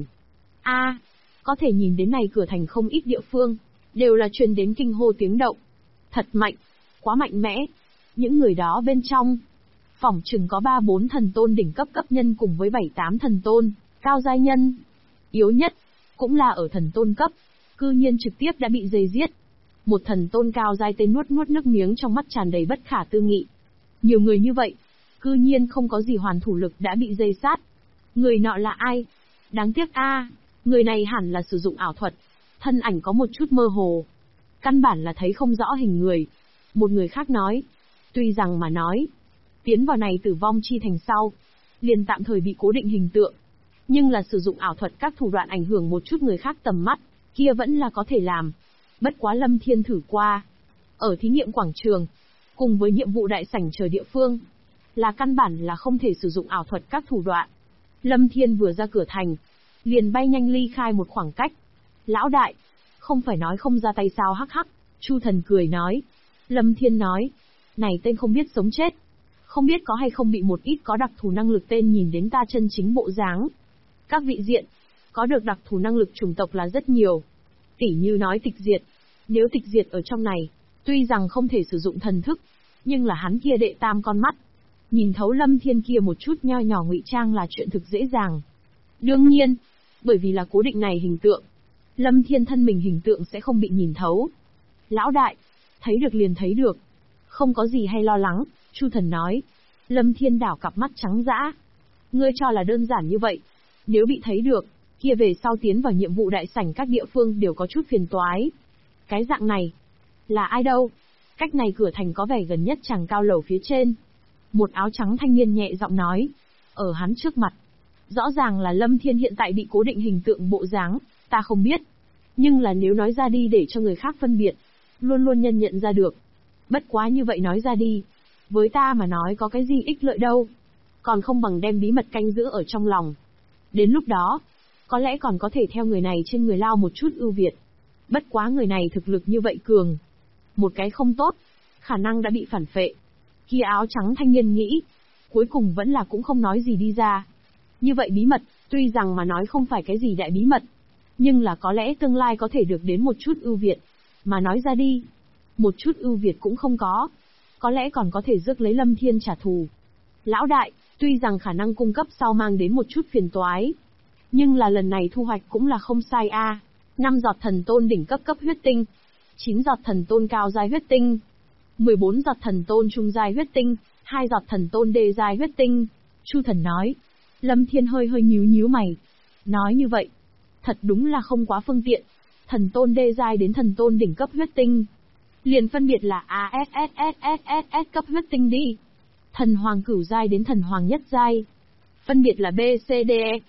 Có thể nhìn đến này cửa thành không ít địa phương, đều là truyền đến kinh hô tiếng động. Thật mạnh, quá mạnh mẽ. Những người đó bên trong, phỏng chừng có 3-4 thần tôn đỉnh cấp nhân cùng với 7-8 thần tôn, cao giai nhân. Yếu nhất, cũng là ở thần tôn cấp, cư nhiên trực tiếp đã bị dây giết. Một thần tôn cao giai tên nuốt nước miếng trong mắt tràn đầy bất khả tư nghị. Nhiều người như vậy, cư nhiên không có gì hoàn thủ lực đã bị dây sát. Người nọ là ai? Đáng tiếc người này hẳn là sử dụng ảo thuật, thân ảnh có một chút mơ hồ. Căn bản là thấy không rõ hình người. Một người khác nói, tuy rằng mà nói, tiến vào này tử vong chi thành sau, liền tạm thời bị cố định hình tượng. Nhưng là sử dụng ảo thuật các thủ đoạn ảnh hưởng một chút người khác tầm mắt, kia vẫn là có thể làm. Bất quá Lâm Thiên thử qua. Ở thí nghiệm quảng trường, cùng với nhiệm vụ đại sảnh chờ địa phương, là căn bản là không thể sử dụng ảo thuật các thủ đoạn. Lâm Thiên vừa ra cửa thành, liền bay nhanh ly khai một khoảng cách. Lão đại, không phải nói không ra tay sao hắc hắc. Chu Thần cười nói. Lâm Thiên nói, này tên không biết sống chết. Không biết có hay không bị một ít có đặc thù năng lực tên nhìn đến ta chân chính bộ dáng. Các vị diện, có được đặc thù năng lực chủng tộc là rất nhiều. Tỉ như nói tịch diệt. Nếu tịch diệt ở trong này, tuy rằng không thể sử dụng thần thức, nhưng là hắn kia đệ tam con mắt. Nhìn thấu Lâm Thiên kia một chút nho nhỏ ngụy trang là chuyện thực dễ dàng. Đương nhiên, bởi vì là cố định này hình tượng, Lâm Thiên thân mình hình tượng sẽ không bị nhìn thấu. Lão đại, thấy được liền thấy được. Không có gì hay lo lắng, Chu Thần nói. Lâm Thiên đảo cặp mắt trắng dã. Ngươi cho là đơn giản như vậy. Nếu bị thấy được, kia về sau tiến vào nhiệm vụ đại sảnh các địa phương đều có chút phiền toái. Cái dạng này, là ai đâu? Cách này cửa thành có vẻ gần nhất chàng cao lầu phía trên. Một áo trắng thanh niên nhẹ giọng nói. Ở hắn trước mặt, rõ ràng là Lâm Thiên hiện tại bị cố định hình tượng bộ dáng, ta không biết. Nhưng là nếu nói ra đi để cho người khác phân biệt, luôn luôn nhân nhận ra được. Bất quá như vậy nói ra đi, với ta mà nói có cái gì ích lợi đâu. Còn không bằng đem bí mật canh giữ ở trong lòng. Đến lúc đó, có lẽ còn có thể theo người này trên người lao một chút ưu việt. Bất quá người này thực lực như vậy cường. Một cái không tốt, khả năng đã bị phản phệ. Kia áo trắng thanh niên nghĩ. Cuối cùng vẫn là cũng không nói gì đi ra. Như vậy bí mật, tuy rằng mà nói không phải cái gì đại bí mật, nhưng là có lẽ tương lai có thể được đến một chút ưu việt. Mà nói ra đi, một chút ưu việt cũng không có lẽ còn có thể rước lấy Lâm Thiên trả thù. Lão đại, tuy rằng khả năng cung cấp sau mang đến một chút phiền toái, nhưng là lần này thu hoạch cũng là không sai a. 5 giọt thần tôn đỉnh cấp cấp huyết tinh, 9 giọt thần tôn cao giai huyết tinh, 14 giọt thần tôn trung giai huyết tinh, 2 giọt thần tôn đê giai huyết tinh. Chu Thần nói. Lâm Thiên hơi nhíu mày. Nói như vậy, thật đúng là không quá phương tiện. Thần tôn đê giai đến thần tôn đỉnh cấp huyết tinh, liền phân biệt là ASSSSSS cấp huyết tinh đi. Thần hoàng cửu giai đến thần hoàng nhất giai, phân biệt là BCDE,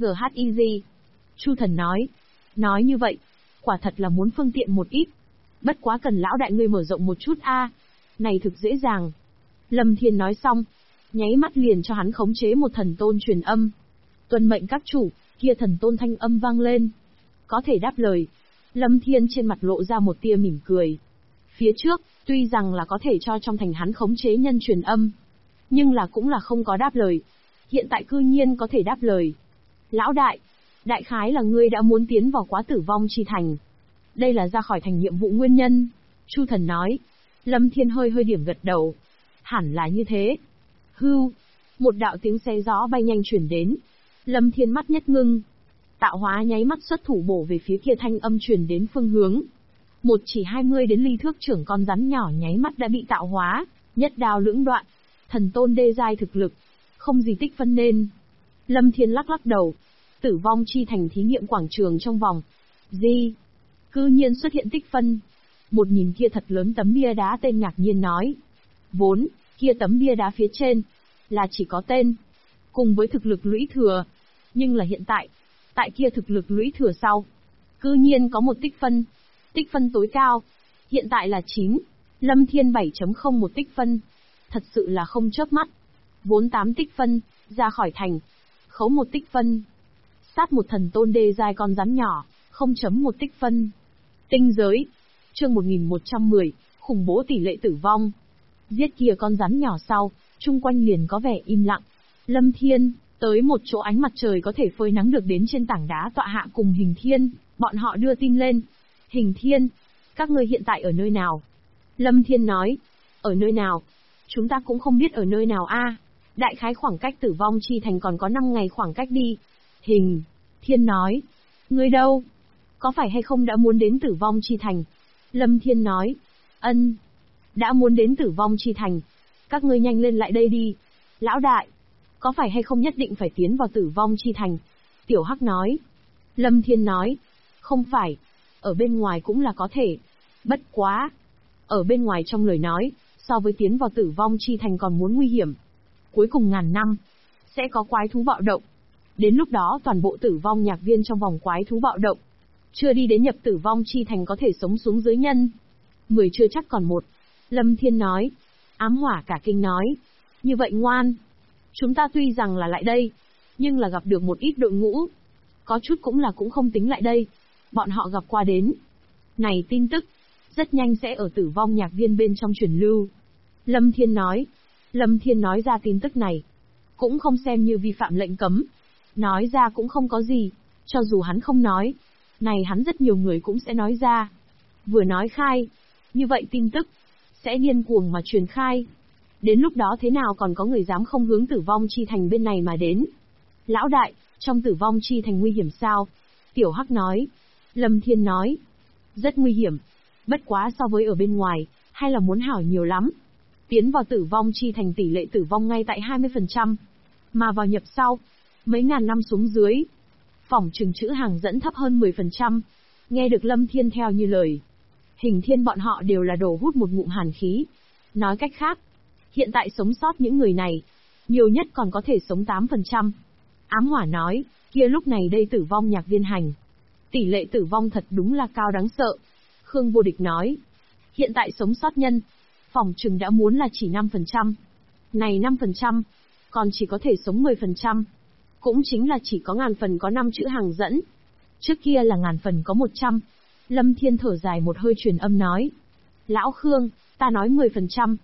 SGHIG. Chu Thần nói. Nói như vậy, quả thật là muốn phương tiện một ít. Bất quá cần lão đại ngươi mở rộng một chút a. Này thực dễ dàng. Lâm Thiên nói xong, nháy mắt liền cho hắn khống chế một thần tôn truyền âm. Tuân mệnh các chủ, kia thần tôn thanh âm vang lên. Có thể đáp lời. Lâm Thiên trên mặt lộ ra một tia mỉm cười. Phía trước, tuy rằng là có thể cho trong thành hắn khống chế nhân truyền âm, nhưng là cũng là không có đáp lời. Hiện tại cư nhiên có thể đáp lời. Lão đại, đại khái là ngươi đã muốn tiến vào quá tử vong chi thành. Đây là ra khỏi thành nhiệm vụ nguyên nhân. Chu Thần nói. Lâm Thiên hơi điểm gật đầu. Hẳn là như thế. Hưu. Một đạo tiếng xe gió bay nhanh chuyển đến. Lâm Thiên mắt nhất ngưng. Tạo hóa nháy mắt xuất thủ bổ về phía kia thanh âm truyền đến phương hướng. Một chỉ 20 đến ly thước trưởng con rắn nhỏ nháy mắt đã bị tạo hóa, nhất đao lưỡng đoạn. Thần tôn đê giai thực lực, không gì tích phân nên. Lâm Thiên lắc đầu. Tử vong chi thành thí nghiệm quảng trường trong vòng. Gì? Cư nhiên xuất hiện tích phân. Một nhìn kia thật lớn tấm bia đá tên ngạc nhiên nói. Vốn, kia tấm bia đá phía trên, là chỉ có tên, cùng với thực lực lũy thừa. Nhưng là hiện tại, tại kia thực lực lũy thừa sau, cư nhiên có một tích phân. Tích phân tối cao, hiện tại là 9. Lâm Thiên 7.0 một tích phân. Thật sự là không chớp mắt. Vốn 8 tích phân, ra khỏi thành. Khấu một tích phân. Sát một thần tôn đê giai con rắn nhỏ, 0.1 tích phân. Tinh giới. Chương 1110, khủng bố tỷ lệ tử vong. Giết kia con rắn nhỏ sau, chung quanh liền có vẻ im lặng. Lâm Thiên, tới một chỗ ánh mặt trời có thể phơi nắng được đến trên tảng đá tọa hạ cùng Hình Thiên, bọn họ đưa tin lên. Hình Thiên, các ngươi hiện tại ở nơi nào? Lâm Thiên nói, ở nơi nào? Chúng ta cũng không biết ở nơi nào a. Đại khái khoảng cách tử vong chi thành còn có 5 ngày khoảng cách đi. Hình Thiên nói, ngươi đâu? Có phải hay không đã muốn đến tử vong chi thành? Lâm Thiên nói, ân, đã muốn đến tử vong chi thành. Các ngươi nhanh lên lại đây đi. Lão đại, có phải hay không nhất định phải tiến vào tử vong chi thành? Tiểu Hắc nói. Lâm Thiên nói, không phải, ở bên ngoài cũng là có thể. Bất quá, ở bên ngoài trong lời nói, so với tiến vào tử vong chi thành còn muốn nguy hiểm. Cuối cùng ngàn năm, sẽ có quái thú bạo động. Đến lúc đó toàn bộ tử vong nhạc viên trong vòng quái thú bạo động. Chưa đi đến nhập tử vong chi thành có thể sống xuống dưới nhân. 10 chưa chắc còn một. Lâm Thiên nói. Ám Hỏa cả kinh nói. Như vậy ngoan. Chúng ta tuy rằng là lại đây, nhưng là gặp được một ít đội ngũ. Có chút cũng không tính lại đây. Bọn họ gặp qua đến. Này tin tức, rất nhanh sẽ ở tử vong nhạc viên bên trong truyền lưu. Lâm Thiên nói. Lâm Thiên nói ra tin tức này, cũng không xem như vi phạm lệnh cấm. Nói ra cũng không có gì, cho dù hắn không nói. Này hắn rất nhiều người cũng sẽ nói ra. Vừa nói khai, như vậy tin tức sẽ điên cuồng mà truyền khai. Đến lúc đó thế nào còn có người dám không hướng tử vong chi thành bên này mà đến. Lão đại, trong tử vong chi thành nguy hiểm sao? Tiểu Hắc nói. Lâm Thiên nói. Rất nguy hiểm. Bất quá so với ở bên ngoài, hay là muốn hảo nhiều lắm. Tiến vào tử vong chi thành tỷ lệ tử vong ngay tại 20%. Mà vào nhập sau, mấy ngàn năm xuống dưới, phỏng chừng chữ hàng dẫn thấp hơn 10%. Nghe được Lâm Thiên theo như lời, Hình Thiên bọn họ đều là đổ hút một ngụm hàn khí. Nói cách khác, hiện tại sống sót những người này, nhiều nhất còn có thể sống 8%. Ám Hỏa nói, kia lúc này đây tử vong nhạc viên hành. Tỷ lệ tử vong thật đúng là cao đáng sợ. Khương Vô Địch nói, hiện tại sống sót nhân, phỏng chừng đã muốn là chỉ 5%. Này 5%, còn chỉ có thể sống 10%. Cũng chính là chỉ có ngàn phần có 5 chữ hàng dẫn. Trước kia là ngàn phần có 100. Lâm Thiên thở dài một hơi truyền âm nói. Lão Khương, ta nói 10%.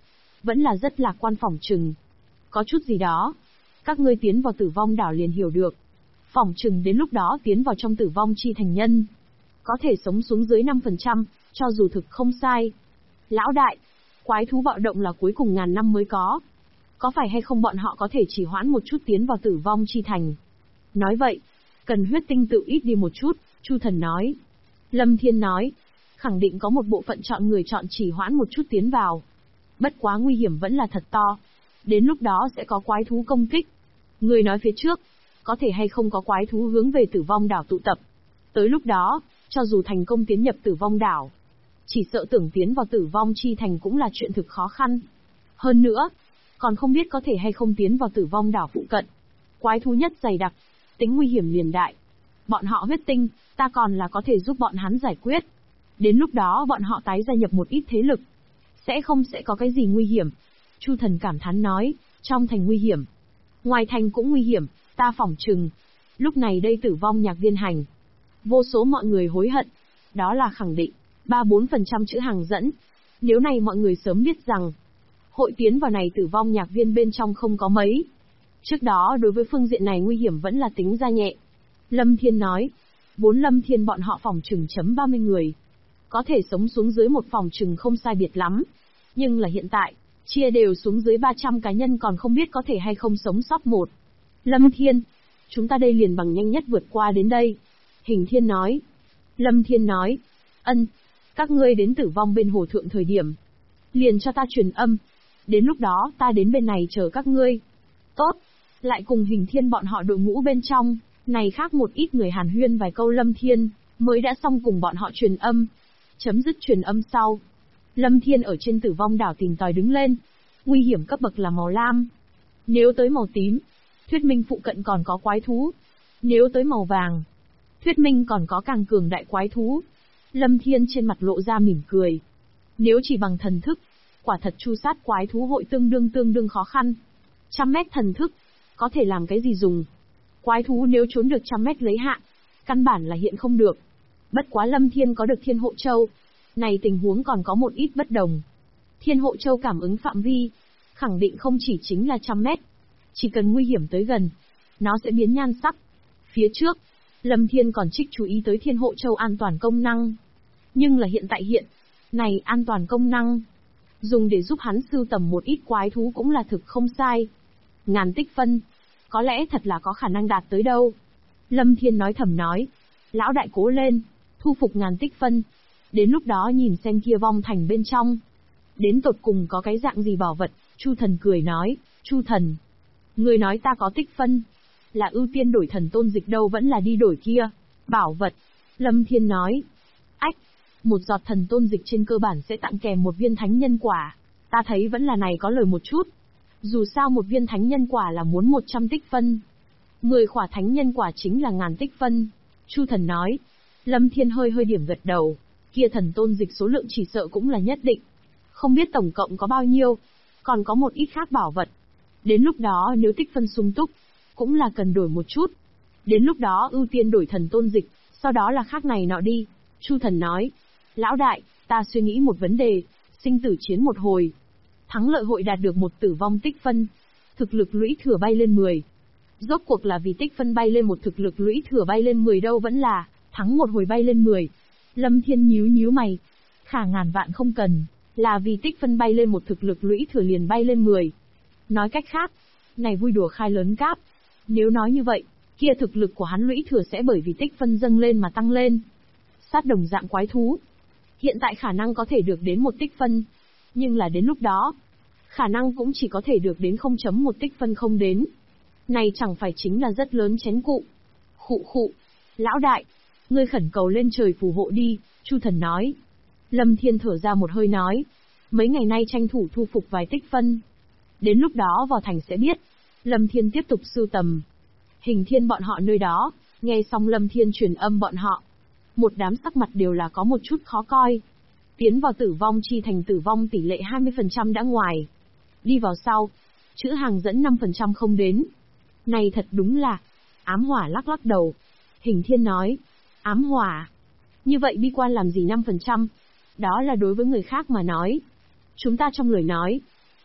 vẫn là rất lạc quan phỏng chừng. Có chút gì đó. Các ngươi tiến vào tử vong đảo liền hiểu được. Phỏng chừng đến lúc đó tiến vào trong tử vong chi thành nhân. Có thể sống xuống dưới 5%, cho dù thực không sai. Lão đại, quái thú bạo động là cuối cùng ngàn năm mới có. Có phải hay không bọn họ có thể chỉ hoãn một chút tiến vào tử vong chi thành? Nói vậy, cần huyết tinh tự ít đi một chút, Chu Thần nói. Lâm Thiên nói, khẳng định có một bộ phận chọn người chọn chỉ hoãn một chút tiến vào. Bất quá nguy hiểm vẫn là thật to. Đến lúc đó sẽ có quái thú công kích. Người nói phía trước, có thể hay không có quái thú hướng về tử vong đảo tụ tập. Tới lúc đó, cho dù thành công tiến nhập tử vong đảo, chỉ sợ tưởng tiến vào tử vong chi thành cũng là chuyện thực khó khăn. Hơn nữa, còn không biết có thể hay không tiến vào tử vong đảo phụ cận. Quái thú nhất dày đặc, tính nguy hiểm liền đại. Bọn họ huyết tinh, ta còn là có thể giúp bọn hắn giải quyết. Đến lúc đó bọn họ tái gia nhập một ít thế lực. Sẽ có cái gì nguy hiểm. Chu Thần cảm thán nói, trong thành nguy hiểm. Ngoài thành cũng nguy hiểm, ta phỏng chừng. Lúc này đây tử vong nhạc viên hành. Vô số mọi người hối hận. Đó là khẳng định, 3-4% chữ hàng dẫn. Nếu này mọi người sớm biết rằng, hội tiến vào này tử vong nhạc viên bên trong không có mấy. Trước đó đối với phương diện này nguy hiểm vẫn là tính ra nhẹ. Lâm Thiên nói, vốn Lâm Thiên bọn họ phòng chừng chấm 30 người. Có thể sống xuống dưới một phòng chừng không sai biệt lắm. Nhưng là hiện tại, chia đều xuống dưới 300 cá nhân còn không biết có thể hay không sống sót một. Lâm Thiên, chúng ta đây liền bằng nhanh nhất vượt qua đến đây. Hình Thiên nói. Lâm Thiên nói, các ngươi đến tử vong bên hồ thượng thời điểm. Liền cho ta truyền âm. Đến lúc đó ta đến bên này chờ các ngươi. Tốt. Lại cùng Hình Thiên bọn họ đội ngũ bên trong, này khác một ít người hàn huyên vài câu Lâm Thiên, mới đã xong cùng bọn họ truyền âm. Chấm dứt truyền âm sau. Lâm Thiên ở trên tử vong đảo tìm tòi đứng lên. Nguy hiểm cấp bậc là màu lam. Nếu tới màu tím, thuyết minh phụ cận còn có quái thú. Nếu tới màu vàng, thuyết minh còn có càng cường đại quái thú. Lâm Thiên trên mặt lộ ra mỉm cười. Nếu chỉ bằng thần thức, quả thật chu sát quái thú hội tương đương khó khăn. 100 mét thần thức, có thể làm cái gì dùng? Quái thú nếu trốn được 100 mét lấy hạn, căn bản là hiện không được. Bất quá Lâm Thiên có được Thiên Hộ Châu. Này tình huống còn có một ít bất đồng. Thiên Hộ Châu cảm ứng phạm vi, khẳng định không chỉ chính là 100 mét. Chỉ cần nguy hiểm tới gần, nó sẽ biến nhan sắc. Phía trước, Lâm Thiên còn trích chú ý tới Thiên Hộ Châu an toàn công năng. Nhưng là hiện tại này an toàn công năng, dùng để giúp hắn sưu tầm một ít quái thú cũng là thực không sai. 1000 tích phân, có lẽ thật là có khả năng đạt tới đâu. Lâm Thiên nói thầm nói, lão đại cố lên, thu phục 1000 tích phân. Đến lúc đó nhìn xem kia vong thành bên trong. Đến tột cùng có cái dạng gì bảo vật, Chu Thần cười nói, Chu Thần. Người nói ta có tích phân, là ưu tiên đổi thần tôn dịch đâu vẫn là đi đổi kia, bảo vật. Lâm Thiên nói, một giọt thần tôn dịch trên cơ bản sẽ tặng kèm một viên thánh nhân quả. Ta thấy vẫn là này có lời một chút. Dù sao một viên thánh nhân quả là muốn 100 tích phân. 10 khỏa thánh nhân quả chính là 1000 tích phân. Chu Thần nói. Lâm Thiên hơi điểm gật đầu. Kia thần tôn dịch số lượng chỉ sợ cũng là nhất định. Không biết tổng cộng có bao nhiêu. Còn có một ít khác bảo vật. Đến lúc đó nếu tích phân sung túc, cũng là cần đổi một chút. Đến lúc đó ưu tiên đổi thần tôn dịch, sau đó là khác này nọ đi. Chu Thần nói. Lão đại, ta suy nghĩ một vấn đề, sinh tử chiến một hồi. Thắng lợi hội đạt được một tử vong tích phân. Thực lực lũy thừa bay lên 10. Rốt cuộc là vì tích phân bay lên một thực lực lũy thừa bay lên 10 đâu vẫn là, thắng một hồi bay lên 10. Lâm Thiên nhíu mày. Khả ngàn vạn không cần, là vì tích phân bay lên một thực lực lũy thừa liền bay lên 10. Nói cách khác, này vui đùa khai lớn cáp. Nếu nói như vậy, kia thực lực của hắn lũy thừa sẽ bởi vì tích phân dâng lên mà tăng lên. Sát đồng dạng quái thú. Hiện tại khả năng có thể được đến một tích phân, nhưng là đến lúc đó, khả năng cũng chỉ có thể được đến 0.1 tích phân không đến. Này chẳng phải chính là rất lớn chén cụ. Khụ, lão đại, ngươi khẩn cầu lên trời phù hộ đi, Chu Thần nói. Lâm Thiên thở ra một hơi nói, mấy ngày nay tranh thủ thu phục vài tích phân. Đến lúc đó vào thành sẽ biết. Lâm Thiên tiếp tục sưu tầm. Hình Thiên bọn họ nơi đó, nghe xong Lâm Thiên truyền âm bọn họ. Một đám sắc mặt đều là có một chút khó coi. Tiến vào tử vong chi thành tử vong tỷ lệ 20% đã ngoài. Đi vào sau, chữ hàng dẫn 5% không đến. Này thật đúng là, Ám Hỏa lắc đầu. Hình Thiên nói, Ám Hỏa. Như vậy bi quan làm gì 5%? Đó là đối với người khác mà nói. Chúng ta trong lời nói,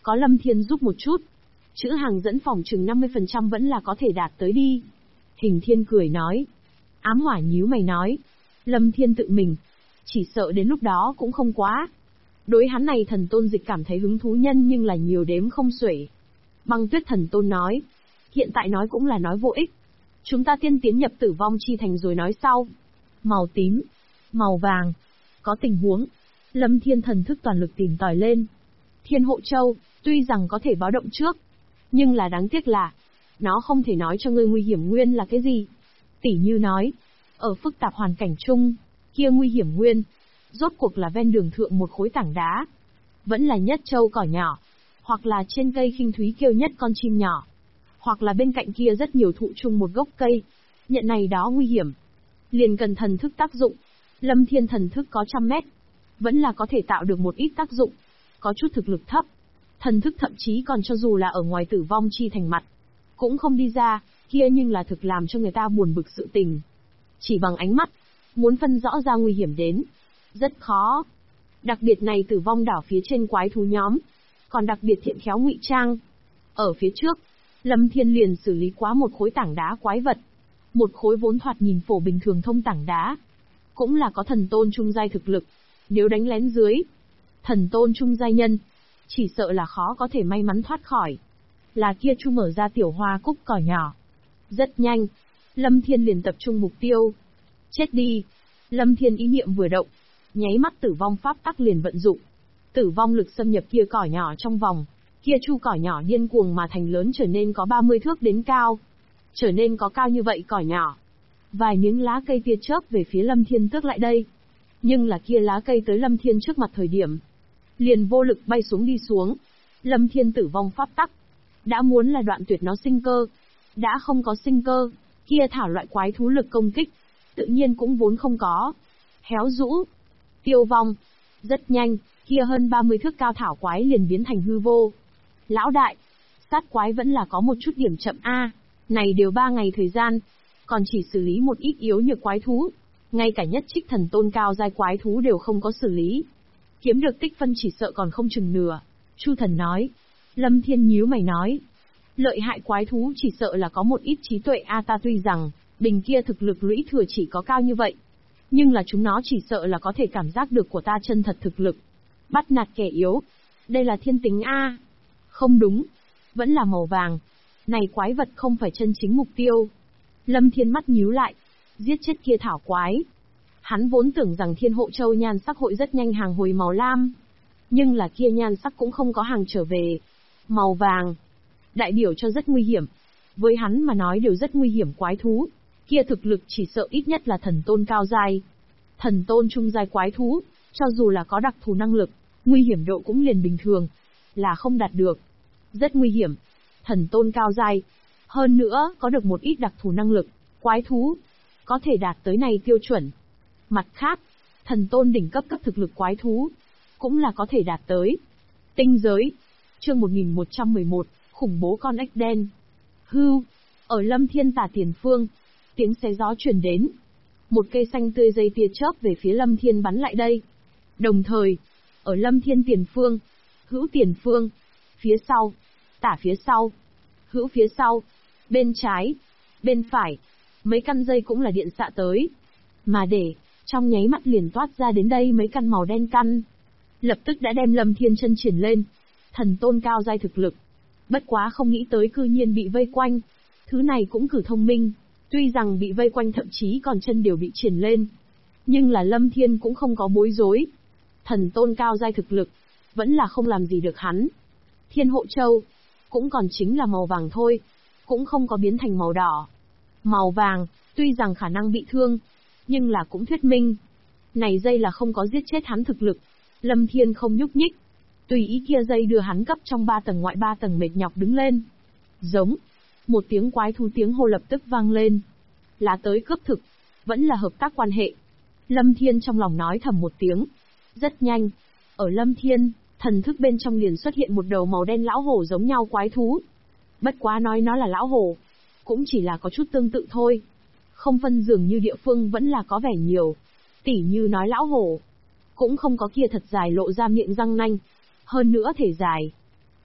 Có Lâm Thiên giúp một chút, chữ hàng dẫn phòng chừng 50% vẫn là có thể đạt tới đi. Hình Thiên cười nói. Ám Hỏa nhíu mày nói. Lâm Thiên tự mình, chỉ sợ đến lúc đó cũng không quá. Đối hắn này thần tôn dịch cảm thấy hứng thú nhân nhưng là nhiều đếm không xuể. Băng Tuyết thần tôn nói. Hiện tại nói cũng là nói vô ích. Chúng ta tiên tiến nhập tử vong chi thành rồi nói sau. Màu tím, màu vàng. Có tình huống. Lâm Thiên thần thức toàn lực tìm tòi lên. Thiên Hộ Châu, tuy rằng có thể báo động trước, nhưng là đáng tiếc là, nó không thể nói cho ngươi nguy hiểm nguyên là cái gì. Tỉ như nói, ở phức tạp hoàn cảnh chung, kia nguy hiểm nguyên, rốt cuộc là ven đường thượng một khối tảng đá, vẫn là nhất châu cỏ nhỏ, hoặc là trên cây khinh thúy kêu nhất con chim nhỏ, hoặc là bên cạnh kia rất nhiều thụ chung một gốc cây, nhận này đó nguy hiểm. Liền cần thần thức tác dụng, Lâm Thiên thần thức có 100 mét, vẫn là có thể tạo được một ít tác dụng, có chút thực lực thấp. Thần thức thậm chí còn cho dù là ở ngoài tử vong chi thành mặt, cũng không đi ra, kia nhưng là thực làm cho người ta buồn bực sự tình. Chỉ bằng ánh mắt, muốn phân rõ ra nguy hiểm đến, rất khó. Đặc biệt này tử vong đảo phía trên quái thú nhóm, còn đặc biệt thiện khéo ngụy trang. Ở phía trước, Lâm Thiên liền xử lý quá một khối tảng đá quái vật. Một khối vốn thoạt nhìn phổ bình thường thông tảng đá. Cũng là có thần tôn trung giai thực lực, nếu đánh lén dưới. Thần tôn trung giai nhân, chỉ sợ là khó có thể may mắn thoát khỏi. Là kia chu mở ra tiểu hoa cúc cỏ nhỏ. Rất nhanh, Lâm Thiên liền tập trung mục tiêu. Chết đi. Lâm Thiên ý niệm vừa động, nháy mắt tử vong pháp tắc liền vận dụng. Tử vong lực xâm nhập kia cỏ nhỏ trong vòng, kia chu cỏ nhỏ điên cuồng mà thành lớn trở nên có 30 thước đến cao. Trở nên có cao như vậy cỏ nhỏ. Vài miếng lá cây tia chớp về phía Lâm Thiên tước lại đây. Nhưng là kia lá cây tới Lâm Thiên trước mặt thời điểm, liền vô lực bay xuống đi xuống. Lâm Thiên tử vong pháp tắc, đã muốn là đoạn tuyệt nó sinh cơ. Đã không có sinh cơ, kia thảo loại quái thú lực công kích, tự nhiên cũng vốn không có. Héo rũ, tiêu vong. Rất nhanh, kia hơn 30 thước cao thảo quái liền biến thành hư vô. Lão đại, sát quái vẫn là có một chút điểm chậm a. Này đều 3 ngày thời gian, còn chỉ xử lý một ít yếu nhược quái thú. Ngay cả nhất trích thần tôn cao giai quái thú đều không có xử lý. Kiếm được tích phân chỉ sợ còn không chừng nửa. Chu thần nói. Lâm Thiên nhíu mày nói. Lợi hại quái thú chỉ sợ là có một ít trí tuệ a, ta tuy rằng, bình kia thực lực lũy thừa chỉ có cao như vậy. Nhưng là chúng nó chỉ sợ là có thể cảm giác được của ta chân thật thực lực. Bắt nạt kẻ yếu. Đây là thiên tính a. Không đúng. Vẫn là màu vàng. Này quái vật không phải chân chính mục tiêu. Lâm Thiên mắt nhíu lại. Giết chết kia thảo quái. Hắn vốn tưởng rằng Thiên Hộ Châu nhan sắc hội rất nhanh hàng hồi màu lam. Nhưng là kia nhan sắc cũng không có hàng trở về. Màu vàng. Đại biểu cho rất nguy hiểm. Với hắn mà nói đều rất nguy hiểm quái thú. Kia thực lực chỉ sợ ít nhất là thần tôn cao giai. Thần tôn trung giai quái thú, cho dù là có đặc thù năng lực, nguy hiểm độ cũng liền bình thường. Là không đạt được. Rất nguy hiểm. Thần tôn cao giai. Hơn nữa, có được một ít đặc thù năng lực, quái thú, có thể đạt tới này tiêu chuẩn. Mặt khác, thần tôn đỉnh cấp thực lực quái thú, cũng là có thể đạt tới. Tinh giới. Chương 1111, khủng bố con ếch đen. Hưu. Ở Lâm Thiên tả tiền phương, tiếng xé gió truyền đến. Một cây xanh tươi dây tia chớp về phía Lâm Thiên bắn lại đây. Đồng thời, ở Lâm Thiên tiền phương, hữu tiền phương, phía sau, tả phía sau, hữu phía sau, bên trái, bên phải, mấy căn dây cũng là điện xạ tới. Mà để, trong nháy mắt liền toát ra đến đây mấy căn màu đen căn. Lập tức đã đem Lâm Thiên chân triển lên. Thần tôn cao giai thực lực. Bất quá không nghĩ tới cư nhiên bị vây quanh. Thứ này cũng cử thông minh. Tuy rằng bị vây quanh thậm chí còn chân đều bị triển lên. Nhưng là Lâm Thiên cũng không có bối rối. Thần tôn cao giai thực lực, vẫn là không làm gì được hắn. Thiên Hộ Châu, cũng còn chính là màu vàng thôi. Cũng không có biến thành màu đỏ. Màu vàng, tuy rằng khả năng bị thương, nhưng là cũng thuyết minh. Này dây là không có giết chết hắn thực lực. Lâm Thiên không nhúc nhích. Tùy ý kia dây đưa hắn cấp trong 3 tầng ngoại 3 tầng mệt nhọc đứng lên. Giống. Một tiếng quái thú tiếng hô lập tức vang lên. Là tới cướp thực. Vẫn là hợp tác quan hệ. Lâm Thiên trong lòng nói thầm một tiếng. Rất nhanh. Ở Lâm Thiên, thần thức bên trong liền xuất hiện một đầu màu đen lão hổ giống nhau quái thú. Bất quá nói nó là lão hổ, cũng chỉ là có chút tương tự thôi. Không phân dường như địa phương vẫn là có vẻ nhiều. Tỉ như nói lão hổ, cũng không có kia thật dài lộ ra miệng răng nanh. Hơn nữa thể dài,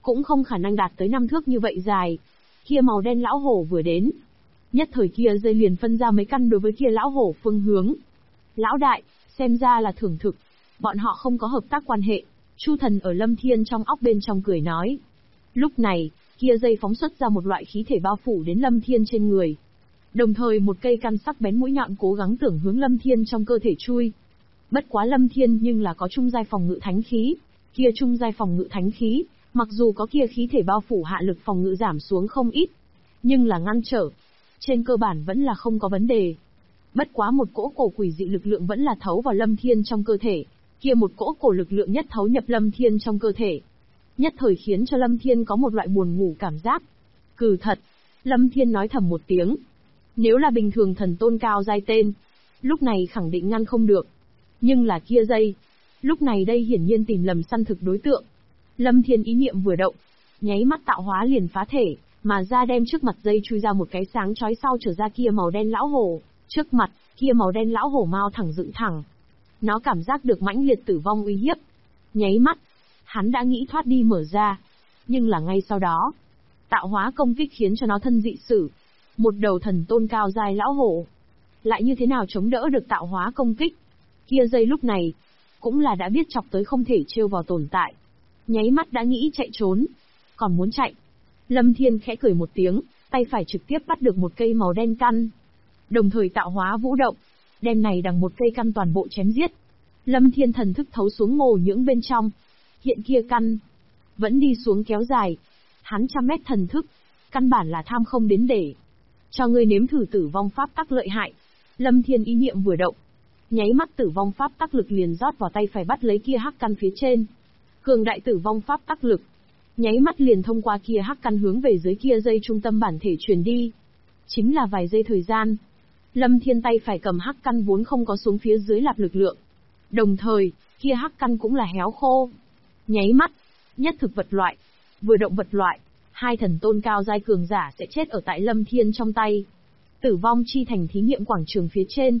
cũng không khả năng đạt tới 5 thước như vậy dài. Kia màu đen lão hổ vừa đến, nhất thời kia dây liền phân ra mấy căn đối với kia lão hổ phương hướng. Lão đại, xem ra là thưởng thực, bọn họ không có hợp tác quan hệ. Chu Thần ở Lâm Thiên trong óc bên trong cười nói. Lúc này, kia dây phóng xuất ra một loại khí thể bao phủ đến Lâm Thiên trên người. Đồng thời một cây căn sắc bén mũi nhọn cố gắng tưởng hướng Lâm Thiên trong cơ thể chui. Bất quá Lâm Thiên nhưng là có trung giai phòng ngự thánh khí. Kia trung giai phòng ngự thánh khí, mặc dù có kia khí thể bao phủ hạ lực phòng ngự giảm xuống không ít, nhưng là ngăn trở. Trên cơ bản vẫn là không có vấn đề. Bất quá một cỗ cổ quỷ dị lực lượng vẫn là thấu vào Lâm Thiên trong cơ thể. Kia một cỗ cổ lực lượng nhất thấu nhập Lâm Thiên trong cơ thể. Nhất thời khiến cho Lâm Thiên có một loại buồn ngủ cảm giác. Cừ thật, Lâm Thiên nói thầm một tiếng. Nếu là bình thường thần tôn cao giai tên, lúc này khẳng định ngăn không được. Nhưng là kia dây, lúc này đây hiển nhiên tìm lầm săn thực đối tượng. Lâm Thiên ý niệm vừa động, nháy mắt tạo hóa liền phá thể, mà ra đem trước mặt dây chui ra một cái sáng chói sau trở ra kia màu đen lão hổ. Trước mặt, kia màu đen lão hổ mau thẳng dựng thẳng. Nó cảm giác được mãnh liệt tử vong uy hiếp. Nháy mắt, hắn đã nghĩ thoát đi mở ra. Nhưng là ngay sau đó, tạo hóa công kích khiến cho nó thân dị sử. Một đầu thần tôn cao dài lão hổ. Lại như thế nào chống đỡ được tạo hóa công kích? Kia dây lúc này, cũng là đã biết chọc tới không thể trêu vào tồn tại. Nháy mắt đã nghĩ chạy trốn. Còn muốn chạy. Lâm Thiên khẽ cười một tiếng, tay phải trực tiếp bắt được một cây màu đen căn. Đồng thời tạo hóa vũ động, đem này đằng một cây căn toàn bộ chém giết. Lâm Thiên thần thức thấu xuống ngồ nhưỡng bên trong. Hiện kia căn vẫn đi xuống kéo dài. Hắn 100 mét thần thức, căn bản là tham không đến để cho ngươi nếm thử tử vong pháp tắc lợi hại. Lâm Thiên ý niệm vừa động, nháy mắt tử vong pháp tắc lực liền rót vào tay phải bắt lấy kia hắc căn phía trên. Cường đại tử vong pháp tắc lực, nháy mắt liền thông qua kia hắc căn hướng về dưới kia dây trung tâm bản thể truyền đi. Chính là vài giây thời gian, Lâm Thiên tay phải cầm hắc căn vốn không có xuống phía dưới lạp lực lượng. Đồng thời, kia hắc căn cũng là héo khô. Nháy mắt, nhất thực vật loại, vừa động vật loại, hai thần tôn cao giai cường giả sẽ chết ở tại Lâm Thiên trong tay. Tử vong chi thành thí nghiệm quảng trường phía trên.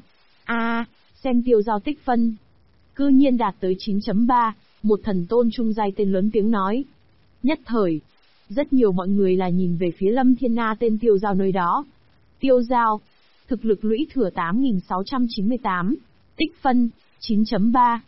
Xem tiêu giao tích phân. Cư nhiên đạt tới 9.3, một thần tôn trung giai tên lớn tiếng nói. Nhất thời, rất nhiều mọi người là nhìn về phía Lâm Thiên Na tên tiêu giao nơi đó. Tiêu giao, thực lực lũy thừa 8.698, tích phân, 9.3.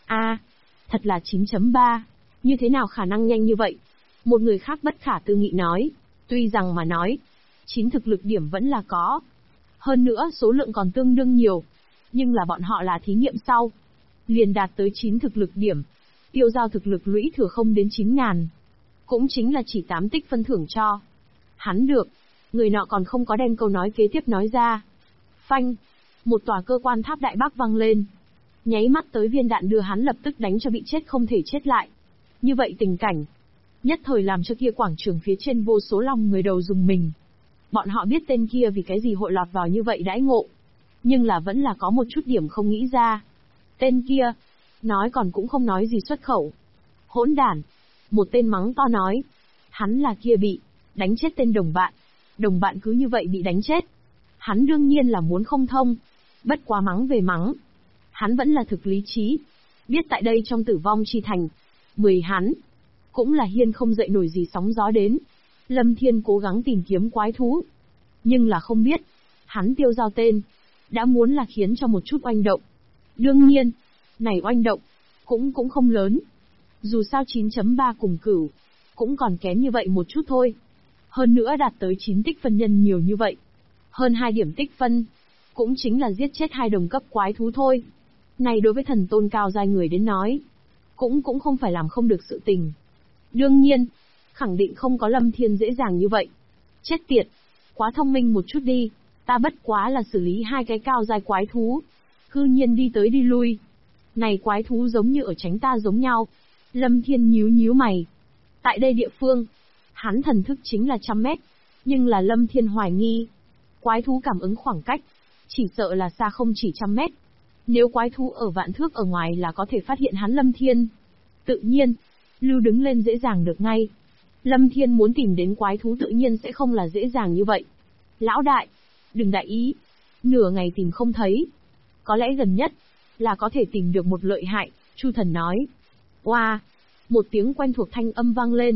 Thật là 9.3, như thế nào khả năng nhanh như vậy? Một người khác bất khả tư nghị nói, tuy rằng mà nói, 9 thực lực điểm vẫn là có. Hơn nữa số lượng còn tương đương nhiều, nhưng là bọn họ là thí nghiệm sau. Liền đạt tới 9 thực lực điểm, tiêu giao thực lực lũy thừa không đến 9.000. Cũng chính là chỉ 8 tích phân thưởng cho. Hắn được, người nọ còn không có đem câu nói kế tiếp nói ra. Phanh, một tòa cơ quan tháp đại bác vang lên. Nháy mắt tới viên đạn đưa hắn lập tức đánh cho bị chết không thể chết lại. Như vậy tình cảnh, nhất thời làm cho kia quảng trường phía trên vô số lòng người đầu dùng mình. Bọn họ biết tên kia vì cái gì hội lọt vào như vậy đãi ngộ. Nhưng là vẫn là có một chút điểm không nghĩ ra. Tên kia, nói còn cũng không nói gì xuất khẩu. Hỗn đản, một tên mắng to nói. Hắn là kia bị đánh chết tên đồng bạn cứ như vậy bị đánh chết. Hắn đương nhiên là muốn không thông. Bất quá mắng về mắng, hắn vẫn là thực lý trí. Biết tại đây trong tử vong chi thành, 10 hắn cũng là hiên không dậy nổi gì sóng gió đến. Lâm Thiên cố gắng tìm kiếm quái thú, nhưng là không biết, hắn tiêu giao tên, đã muốn là khiến cho một chút oanh động. Đương nhiên, này oanh động, cũng không lớn. Dù sao 9.3 cùng cửu, cũng còn kém như vậy một chút thôi. Hơn nữa đạt tới 9 tích phân nhân nhiều như vậy. Hơn 2 điểm tích phân, cũng chính là giết chết 2 đồng cấp quái thú thôi. Này đối với thần tôn cao giai người đến nói, cũng không phải làm không được sự tình. Đương nhiên, khẳng định không có Lâm Thiên dễ dàng như vậy. Chết tiệt, quá thông minh một chút đi, ta bất quá là xử lý 2 cái cao giai quái thú, cư nhiên đi tới đi lui. Này quái thú giống như ở tránh ta giống nhau. Lâm Thiên nhíu mày. Tại đây địa phương, hắn thần thức chính là 100 mét, nhưng là Lâm Thiên hoài nghi. Quái thú cảm ứng khoảng cách, chỉ sợ là xa không chỉ 100 mét. Nếu quái thú ở vạn thước ở ngoài là có thể phát hiện hắn Lâm Thiên. Tự nhiên, lưu đứng lên dễ dàng được ngay. Lâm Thiên muốn tìm đến quái thú tự nhiên sẽ không là dễ dàng như vậy. Lão đại, đừng đại ý, nửa ngày tìm không thấy. Có lẽ gần nhất, là có thể tìm được một lợi hại, Chu Thần nói. Oa, một tiếng quen thuộc thanh âm vang lên.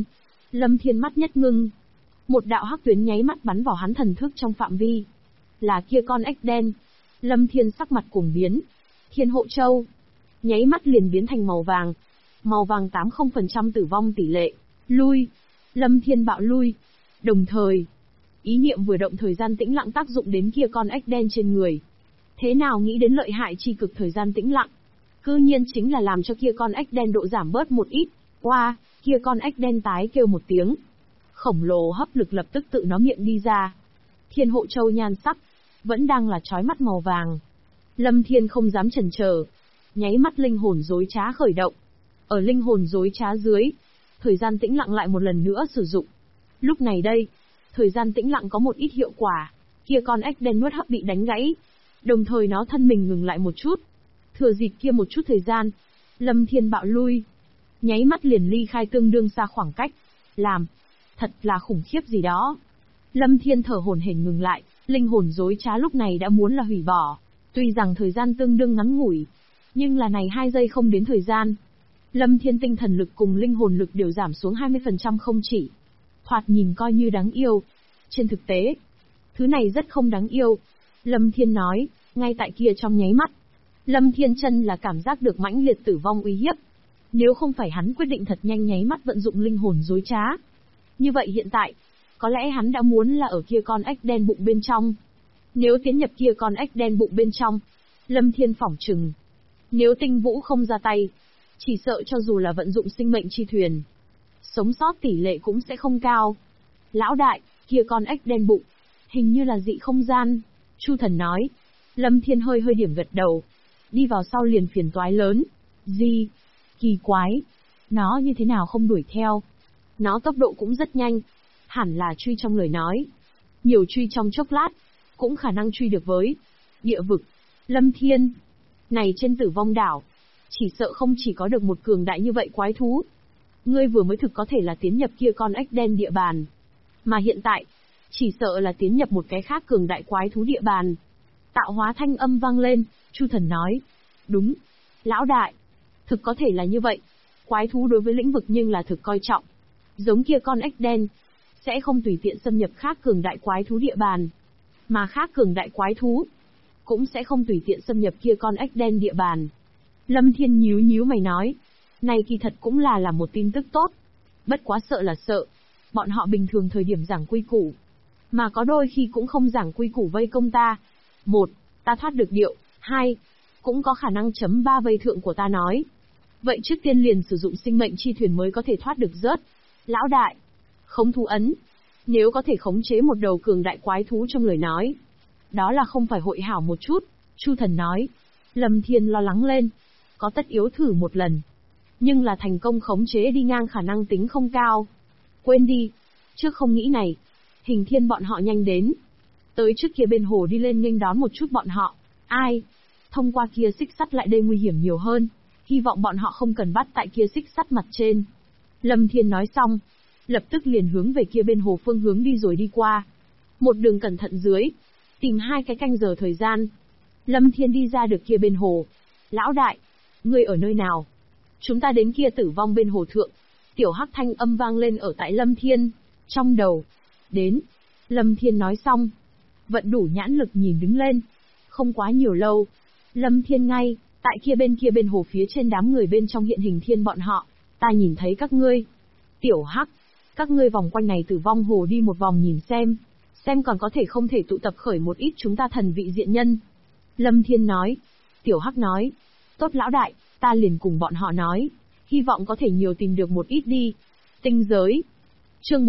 Lâm Thiên mắt nhất ngưng. Một đạo hắc tuyến nháy mắt bắn vào hắn thần thức trong phạm vi. Là kia con ếch đen. Lâm Thiên sắc mặt cuồng biến. Thiên hộ châu. Nháy mắt liền biến thành màu vàng. Màu vàng 80% tử vong tỷ lệ. Lui. Lâm Thiên bạo lui. Đồng thời, ý niệm vừa động thời gian tĩnh lặng tác dụng đến kia con ếch đen trên người. Thế nào nghĩ đến lợi hại chi cực thời gian tĩnh lặng. Cư nhiên chính là làm cho kia con ếch đen độ giảm bớt một ít. Qua, kia con ếch đen tái kêu một tiếng. Khổng lồ hấp lực lập tức tự nó miệng đi ra. Thiên hộ châu nhan sắc, vẫn đang là chói mắt màu vàng. Lâm Thiên không dám chần chờ, nháy mắt linh hồn dối trá khởi động. Ở linh hồn dối trá dưới, thời gian tĩnh lặng lại một lần nữa sử dụng. Lúc này đây, thời gian tĩnh lặng có một ít hiệu quả, kia con ếch đen nuốt hấp bị đánh gãy, đồng thời nó thân mình ngừng lại một chút. Thừa dịp kia một chút thời gian, Lâm Thiên bạo lui, nháy mắt liền ly khai tương đương xa khoảng cách. Làm, thật là khủng khiếp gì đó. Lâm Thiên thở hổn hển ngừng lại, linh hồn dối trá lúc này đã muốn là hủy bỏ. Tuy rằng thời gian tương đương ngắn ngủi, nhưng là này 2 giây không đến thời gian. Lâm Thiên tinh thần lực cùng linh hồn lực đều giảm xuống 20% không chỉ. Thoạt nhìn coi như đáng yêu. Trên thực tế, thứ này rất không đáng yêu. Lâm Thiên nói, ngay tại kia trong nháy mắt. Lâm Thiên chân là cảm giác được mãnh liệt tử vong uy hiếp. Nếu không phải hắn quyết định thật nhanh nháy mắt vận dụng linh hồn dối trá. Như vậy hiện tại, có lẽ hắn đã muốn là ở kia con ếch đen bụng bên trong. Nếu tiến nhập kia con ếch đen bụng bên trong, Lâm Thiên phỏng chừng. Nếu Tinh Vũ không ra tay, chỉ sợ cho dù là vận dụng sinh mệnh chi thuyền, sống sót tỷ lệ cũng sẽ không cao. Lão đại, kia con ếch đen bụng, hình như là dị không gian. Chu Thần nói. Lâm Thiên hơi điểm gật đầu. Đi vào sau liền phiền toái lớn. Gì? Kỳ quái. Nó như thế nào không đuổi theo? Nó tốc độ cũng rất nhanh. Hẳn là truy trong lời nói. Nhiều truy trong chốc lát, cũng khả năng truy được với địa vực. Lâm Thiên. Này trên Tử Vong đảo, chỉ sợ không chỉ có được một cường đại như vậy quái thú. Ngươi vừa mới thực có thể là tiến nhập kia con ếch đen địa bàn. Mà hiện tại, chỉ sợ là tiến nhập một cái khác cường đại quái thú địa bàn. Tạo hóa thanh âm vang lên, Chu Thần nói. Đúng. Lão đại. Thực có thể là như vậy. Quái thú đối với lĩnh vực nhưng là thực coi trọng. Giống kia con ếch đen, sẽ không tùy tiện xâm nhập khác cường đại quái thú địa bàn. Mà khác cường đại quái thú, cũng sẽ không tùy tiện xâm nhập kia con ếch đen địa bàn. Lâm Thiên nhíu mày nói. Này kỳ thật cũng là một tin tức tốt. Bất quá sợ là sợ. Bọn họ bình thường thời điểm giảng quy củ. Mà có đôi khi cũng không giảng quy củ vây công ta. 1. Ta thoát được điệu. 2. Cũng có khả năng chấm 3 vây thượng của ta nói. Vậy trước tiên liền sử dụng sinh mệnh chi thuyền mới có thể thoát được rớt. Lão đại. Khống thú ấn. Nếu có thể khống chế một đầu cường đại quái thú trong lời nói. Đó là không phải hội hảo một chút. Chu Thần nói. Lâm Thiên lo lắng lên. Có tất yếu thử một lần. Nhưng là thành công khống chế đi ngang khả năng tính không cao. Quên đi. Trước không nghĩ này. Hình Thiên bọn họ nhanh đến. Tới trước kia bên hồ đi lên nghênh đón một chút bọn họ. Ai? Thông qua kia xích sắt lại đây nguy hiểm nhiều hơn. Hy vọng bọn họ không cần bắt tại kia xích sắt mặt trên. Lâm Thiên nói xong. Lập tức liền hướng về kia bên hồ phương hướng đi rồi đi qua. Một đường cẩn thận dưới. Tìm 2 cái canh giờ thời gian. Lâm Thiên đi ra được kia bên hồ. Lão đại. Ngươi ở nơi nào? Chúng ta đến kia Tử Vong bên hồ thượng. Tiểu hắc thanh âm vang lên ở tại Lâm Thiên. Trong đầu. Đến. Lâm Thiên nói xong. Vận đủ nhãn lực nhìn đứng lên. Không quá nhiều lâu. Lâm Thiên ngay, tại kia bên hồ phía trên đám người bên trong hiện Hình Thiên bọn họ. Ta nhìn thấy các ngươi. Tiểu hắc. Các ngươi vòng quanh này Tử Vong hồ đi một vòng nhìn xem. Xem còn có thể không thể tụ tập khởi một ít chúng ta thần vị diện nhân. Lâm Thiên nói. Tiểu hắc nói. Tốt lão đại, ta liền cùng bọn họ nói. Hy vọng có thể nhiều tìm được một ít đi. Tinh giới. Chương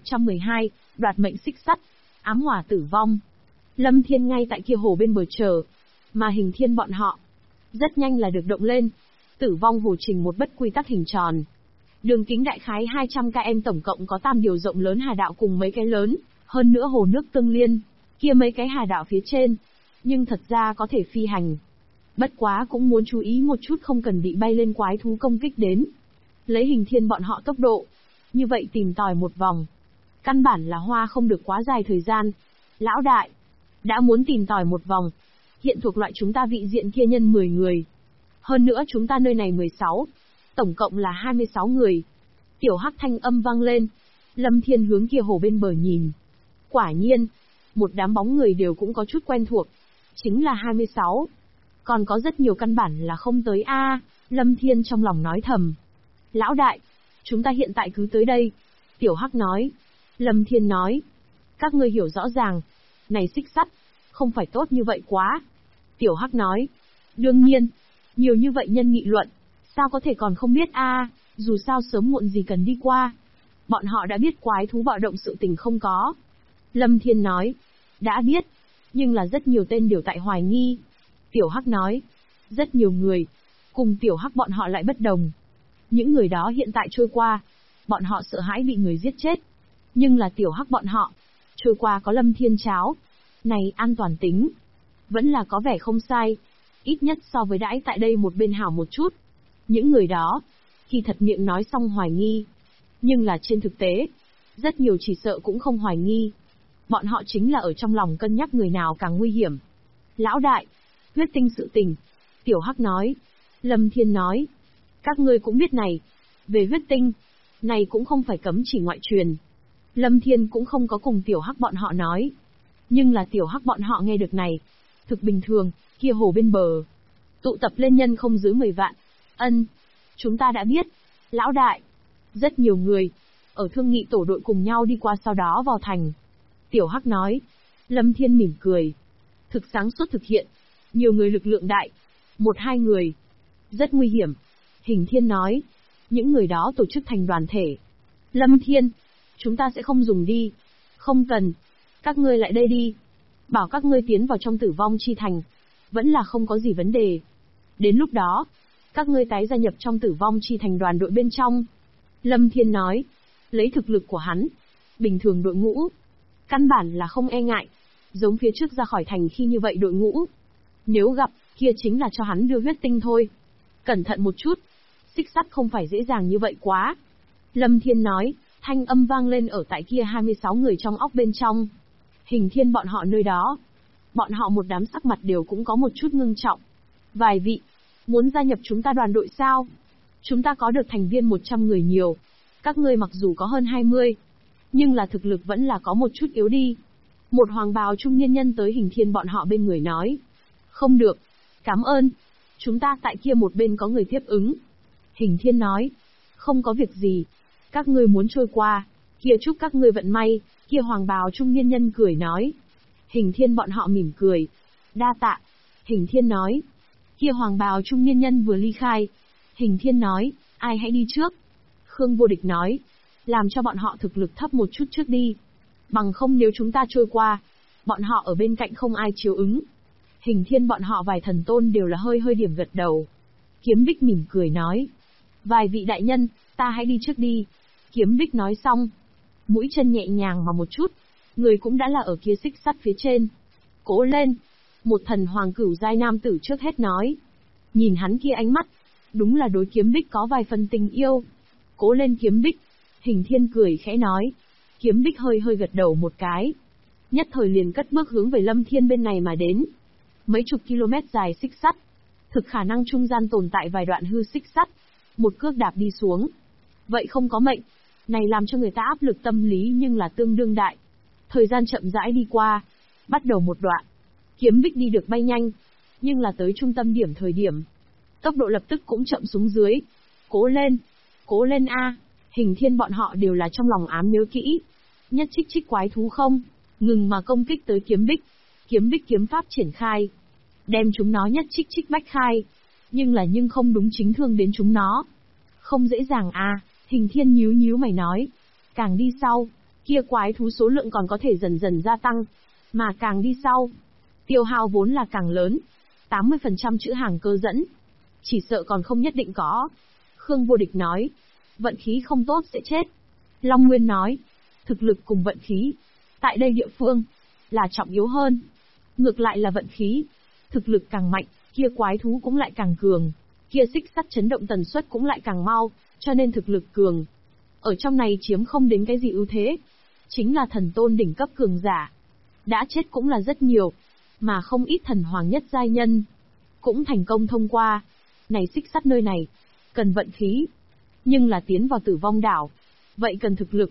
1112, đoạt mệnh xích sắt. Ám hỏa Tử Vong. Lâm Thiên ngay tại kia hồ bên bờ chờ. Mà Hình Thiên bọn họ rất nhanh là được động lên. Tử Vong hồ trình một bất quy tắc hình tròn. Đường kính đại khái 200 km, tổng cộng có tam điều rộng lớn hà đạo cùng mấy cái lớn. Hơn nữa hồ nước tương liên. Kia mấy cái hà đạo phía trên. Nhưng thật ra có thể phi hành. Bất quá cũng muốn chú ý một chút không cần bị bay lên quái thú công kích đến. Lấy Hình Thiên bọn họ tốc độ. Như vậy tìm tòi một vòng. Căn bản là hoa không được quá dài thời gian. Lão đại. Đã muốn tìm tòi một vòng. Hiện thuộc loại chúng ta vị diện kia nhân 10 người. Hơn nữa chúng ta nơi này 16. Tổng cộng là 26 người. Tiểu hắc thanh âm vang lên. Lâm Thiên hướng kia hồ bên bờ nhìn. Quả nhiên, một đám bóng người đều cũng có chút quen thuộc. Chính là 26. Còn có rất nhiều căn bản là không tới a. Lâm Thiên trong lòng nói thầm. Lão đại, chúng ta hiện tại cứ tới đây. Tiểu Hắc nói. Lâm Thiên nói. Các ngươi hiểu rõ ràng. Này xích sắt, không phải tốt như vậy quá. Tiểu Hắc nói. Đương nhiên, nhiều như vậy nhân nghị luận. Sao có thể còn không biết a? Dù sao sớm muộn gì cần đi qua. Bọn họ đã biết quái thú bạo động sự tình không có. Lâm Thiên nói. Đã biết, nhưng là rất nhiều tên đều tại hoài nghi. Tiểu Hắc nói. Rất nhiều người. Cùng Tiểu Hắc bọn họ lại bất đồng. Những người đó hiện tại trôi qua. Bọn họ sợ hãi bị người giết chết. Nhưng là Tiểu Hắc bọn họ. Trôi qua có Lâm Thiên cháo. Này an toàn tính. Vẫn là có vẻ không sai. Ít nhất so với đãi tại đây một bên hảo một chút. Những người đó. Khi thật miệng nói xong hoài nghi. Nhưng là trên thực tế. Rất nhiều chỉ sợ cũng không hoài nghi. Bọn họ chính là ở trong lòng cân nhắc người nào càng nguy hiểm. Lão đại, huyết tinh sự tình. Tiểu Hắc nói. Lâm Thiên nói. Các ngươi cũng biết này. Về huyết tinh. Này cũng không phải cấm chỉ ngoại truyền. Lâm Thiên cũng không có cùng Tiểu Hắc bọn họ nói. Nhưng là Tiểu Hắc bọn họ nghe được này. Thực bình thường, kia hồ bên bờ. Tụ tập lên nhân không dưới 10 vạn. Ân. Chúng ta đã biết. Lão đại. Rất nhiều người. Ở thương nghị tổ đội cùng nhau đi qua sau đó vào thành. Tiểu Hắc nói. Lâm Thiên mỉm cười. Thực sáng suốt thực hiện. Nhiều người lực lượng đại. 1-2 người. Rất nguy hiểm. Hình Thiên nói. Những người đó tổ chức thành đoàn thể. Lâm Thiên. Chúng ta sẽ không dùng đi. Không cần. Các ngươi lại đây đi. Bảo các ngươi tiến vào trong tử vong chi thành. Vẫn là không có gì vấn đề. Đến lúc đó. Các ngươi tái gia nhập trong tử vong chi thành đoàn đội bên trong. Lâm Thiên nói. Lấy thực lực của hắn. Bình thường đội ngũ. Căn bản là không e ngại. Giống phía trước ra khỏi thành khi như vậy đội ngũ. Nếu gặp, kia chính là cho hắn đưa huyết tinh thôi. Cẩn thận một chút. Xích sắt không phải dễ dàng như vậy quá. Lâm Thiên nói, thanh âm vang lên ở tại kia 26 người trong óc bên trong. Hình Thiên bọn họ nơi đó. Bọn họ một đám sắc mặt đều cũng có một chút ngưng trọng. Vài vị, muốn gia nhập chúng ta đoàn đội sao? Chúng ta có được thành viên 100 người nhiều. Các ngươi mặc dù có hơn 20. Nhưng là thực lực vẫn là có một chút yếu đi. Một hoàng bào trung niên nhân tới Hình Thiên bọn họ bên người nói. Không được. Cảm ơn. Chúng ta tại kia một bên có người tiếp ứng. Hình Thiên nói. Không có việc gì. Các ngươi muốn trôi qua. Kia chúc các ngươi vận may. Kia hoàng bào trung niên nhân cười nói. Hình Thiên bọn họ mỉm cười. Đa tạ. Hình Thiên nói. Kia hoàng bào trung niên nhân vừa ly khai. Hình Thiên nói. Ai hãy đi trước. Khương Vô Địch nói. Làm cho bọn họ thực lực thấp một chút trước đi. Bằng không nếu chúng ta trôi qua. Bọn họ ở bên cạnh không ai chiếu ứng. Hình Thiên bọn họ vài thần tôn đều là hơi hơi điểm gật đầu. Kiếm Bích mỉm cười nói. Vài vị đại nhân, ta hãy đi trước đi. Kiếm Bích nói xong. Mũi chân nhẹ nhàng mà một chút. Người cũng đã là ở kia xích sắt phía trên. Cố lên. Một thần hoàng cửu giai nam tử trước hết nói. Nhìn hắn kia ánh mắt. Đúng là đối Kiếm Bích có vài phần tình yêu. Cố lên Kiếm Bích. Hình Thiên cười khẽ nói. Kiếm Bích hơi hơi gật đầu một cái. Nhất thời liền cất bước hướng về Lâm Thiên bên này mà đến. Mấy chục km dài xích sắt. Thực khả năng trung gian tồn tại vài đoạn hư xích sắt. Một cước đạp đi xuống. Vậy không có mệnh. Này làm cho người ta áp lực tâm lý nhưng là tương đương đại. Thời gian chậm rãi đi qua. Bắt đầu một đoạn. Kiếm Bích đi được bay nhanh. Nhưng là tới trung tâm điểm thời điểm. Tốc độ lập tức cũng chậm xuống dưới. Cố lên. Cố lên a. Hình Thiên bọn họ đều là trong lòng ám nhớ kỹ. Nhất trích trích quái thú không. Ngừng mà công kích tới Kiếm Bích. Kiếm Bích kiếm pháp triển khai. Đem chúng nó nhất trích trích bách khai. Nhưng không đúng chính thương đến chúng nó. Không dễ dàng a. Hình Thiên nhíu nhíu mày nói. Càng đi sau, kia quái thú số lượng còn có thể dần dần gia tăng. Mà càng đi sau, tiêu hao vốn là càng lớn. 80% chữ hàng cơ dẫn. Chỉ sợ còn không nhất định có. Khương Vô Địch nói. Vận khí không tốt sẽ chết. Long Nguyên nói. Thực lực cùng vận khí. Tại đây địa phương, là trọng yếu hơn. Ngược lại là vận khí. Thực lực càng mạnh, kia quái thú cũng lại càng cường. Kia xích sắt chấn động tần suất cũng lại càng mau, cho nên thực lực cường. Ở trong này chiếm không đến cái gì ưu thế. Chính là thần tôn đỉnh cấp cường giả. Đã chết cũng là rất nhiều. Mà không ít thần hoàng nhất giai nhân. Cũng thành công thông qua. Này xích sắt nơi này. Cần vận khí. Nhưng là tiến vào tử vong đảo. Vậy cần thực lực.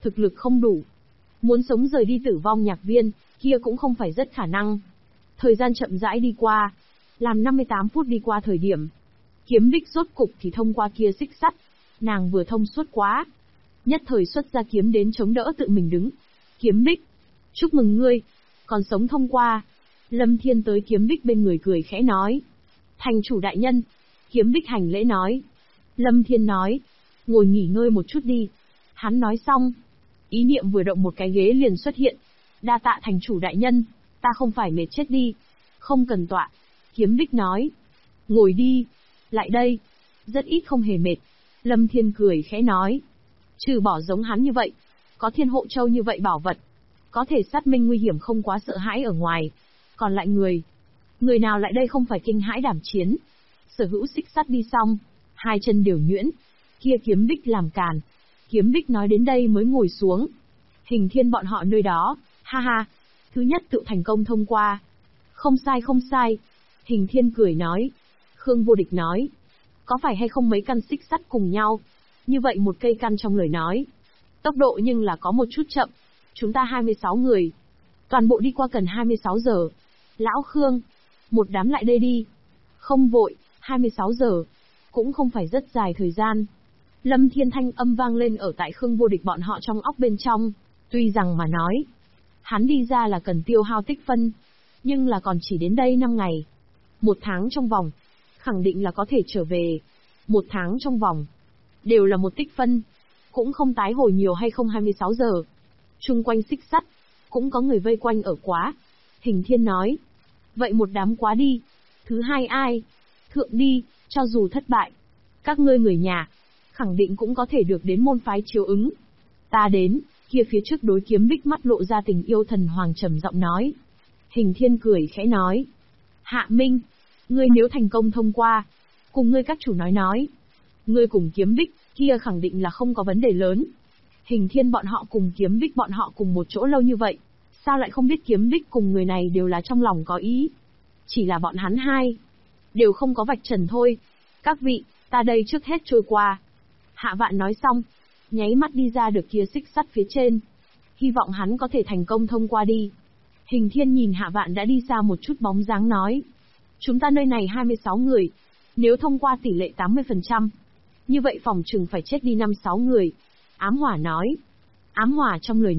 thực lực không đủ. Muốn sống rời đi Tử Vong Nhạc Viên, kia cũng không phải rất khả năng. Thời gian chậm rãi đi qua, làm 58 phút đi qua thời điểm. Kiếm Bích rốt cục thì thông qua kia xích sắt, nàng vừa thông suốt quá. Nhất thời xuất ra kiếm đến chống đỡ tự mình đứng. Kiếm Bích, chúc mừng ngươi, còn sống thông qua. Lâm Thiên tới Kiếm Bích bên người cười khẽ nói. Thành chủ đại nhân. Kiếm Bích hành lễ nói. Lâm Thiên nói, ngồi nghỉ ngơi một chút đi. Hắn nói xong, ý niệm vừa động một cái ghế liền xuất hiện. Đa tạ thành chủ đại nhân, ta không phải mệt chết đi. Không cần tọa. Kiếm Bích nói. Ngồi đi. Lại đây. Rất ít không hề mệt. Lâm Thiên cười khẽ nói. Trừ bỏ giống hắn như vậy, có Thiên Hộ Châu như vậy bảo vật, có thể sát minh nguy hiểm không quá sợ hãi ở ngoài. Còn lại người nào lại đây không phải kinh hãi đảm chiến. Sở Hữu xích sắt đi xong, hai chân đều nhuyễn. Kia Kiếm Bích làm càn. Kiếm Bích nói đến đây mới ngồi xuống. Hình Thiên bọn họ nơi đó, ha ha. Thứ nhất tự thành công thông qua. Không sai không sai. Hình Thiên cười nói. Khương Vô Địch nói. Có phải hay không mấy căn xích sắt cùng nhau? Như vậy một cây căn trong lời nói. Tốc độ nhưng là có một chút chậm. Chúng ta 26 người. Toàn bộ đi qua cần 26 giờ. Lão Khương. Một đám lại đây đi. Không vội, 26 giờ. Cũng không phải rất dài thời gian. Lâm Thiên thanh âm vang lên ở tại Khương Vô Địch bọn họ trong óc bên trong. Tuy rằng mà nói, hắn đi ra là cần tiêu hao tích phân. Nhưng là còn chỉ đến đây 5 ngày. 1 tháng trong vòng. Khẳng định là có thể trở về. 1 tháng trong vòng. Đều là một tích phân. Cũng không tái hồi nhiều hay không 26 giờ. Chung quanh xích sắt. Cũng có người vây quanh ở quá. Hình Thiên nói. Vậy một đám quá đi. Thứ hai ai? Thượng đi, cho dù thất bại. Các ngươi người nhà. Khẳng định cũng có thể được đến môn phái chiếu ứng. Ta đến, kia phía trước đối Kiếm Bích mắt lộ ra tình yêu thần hoàng trầm giọng nói. Hình Thiên cười khẽ nói. Hạ Minh, ngươi nếu thành công thông qua, cùng ngươi các chủ nói. Ngươi cùng Kiếm Bích, kia khẳng định là không có vấn đề lớn. Hình Thiên bọn họ cùng Kiếm Bích bọn họ cùng một chỗ lâu như vậy, sao lại không biết Kiếm Bích cùng người này đều là trong lòng có ý. Chỉ là bọn hắn hai, đều không có vạch trần thôi. Các vị, ta đây trước hết trôi qua. Hạ Vạn nói xong, nháy mắt đi ra được kia xích sắt phía trên. Hy vọng hắn có thể thành công thông qua đi. Hình Thiên nhìn Hạ Vạn đã đi xa một chút bóng dáng nói. Chúng ta nơi này 26 người. Nếu thông qua tỷ lệ 80%, như vậy phòng trừng phải chết đi 5-6 người. Ám Hỏa nói. Ám Hỏa trong lời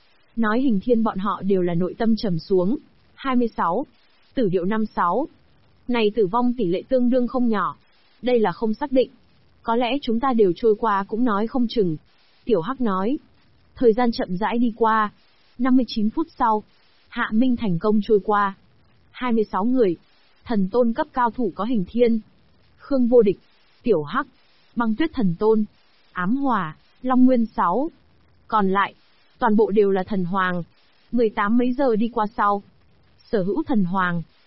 nói Hình Thiên bọn họ đều là nội tâm trầm xuống. 26. Tử điệu 56. Này tử vong tỷ lệ tương đương không nhỏ. Đây là không xác định. Có lẽ chúng ta đều trôi qua cũng nói không chừng. Tiểu Hắc nói. Thời gian chậm rãi đi qua. 59 phút sau, Hạ Minh thành công trôi qua. 26 người. Thần tôn cấp cao thủ có Hình Thiên, Khương Vô Địch, Tiểu Hắc, Băng Tuyết Thần Tôn, Ám Hỏa, Long Nguyên 6. Còn lại, toàn bộ đều là thần hoàng. 18 mấy giờ đi qua sau. Sở Hữu thần hoàng,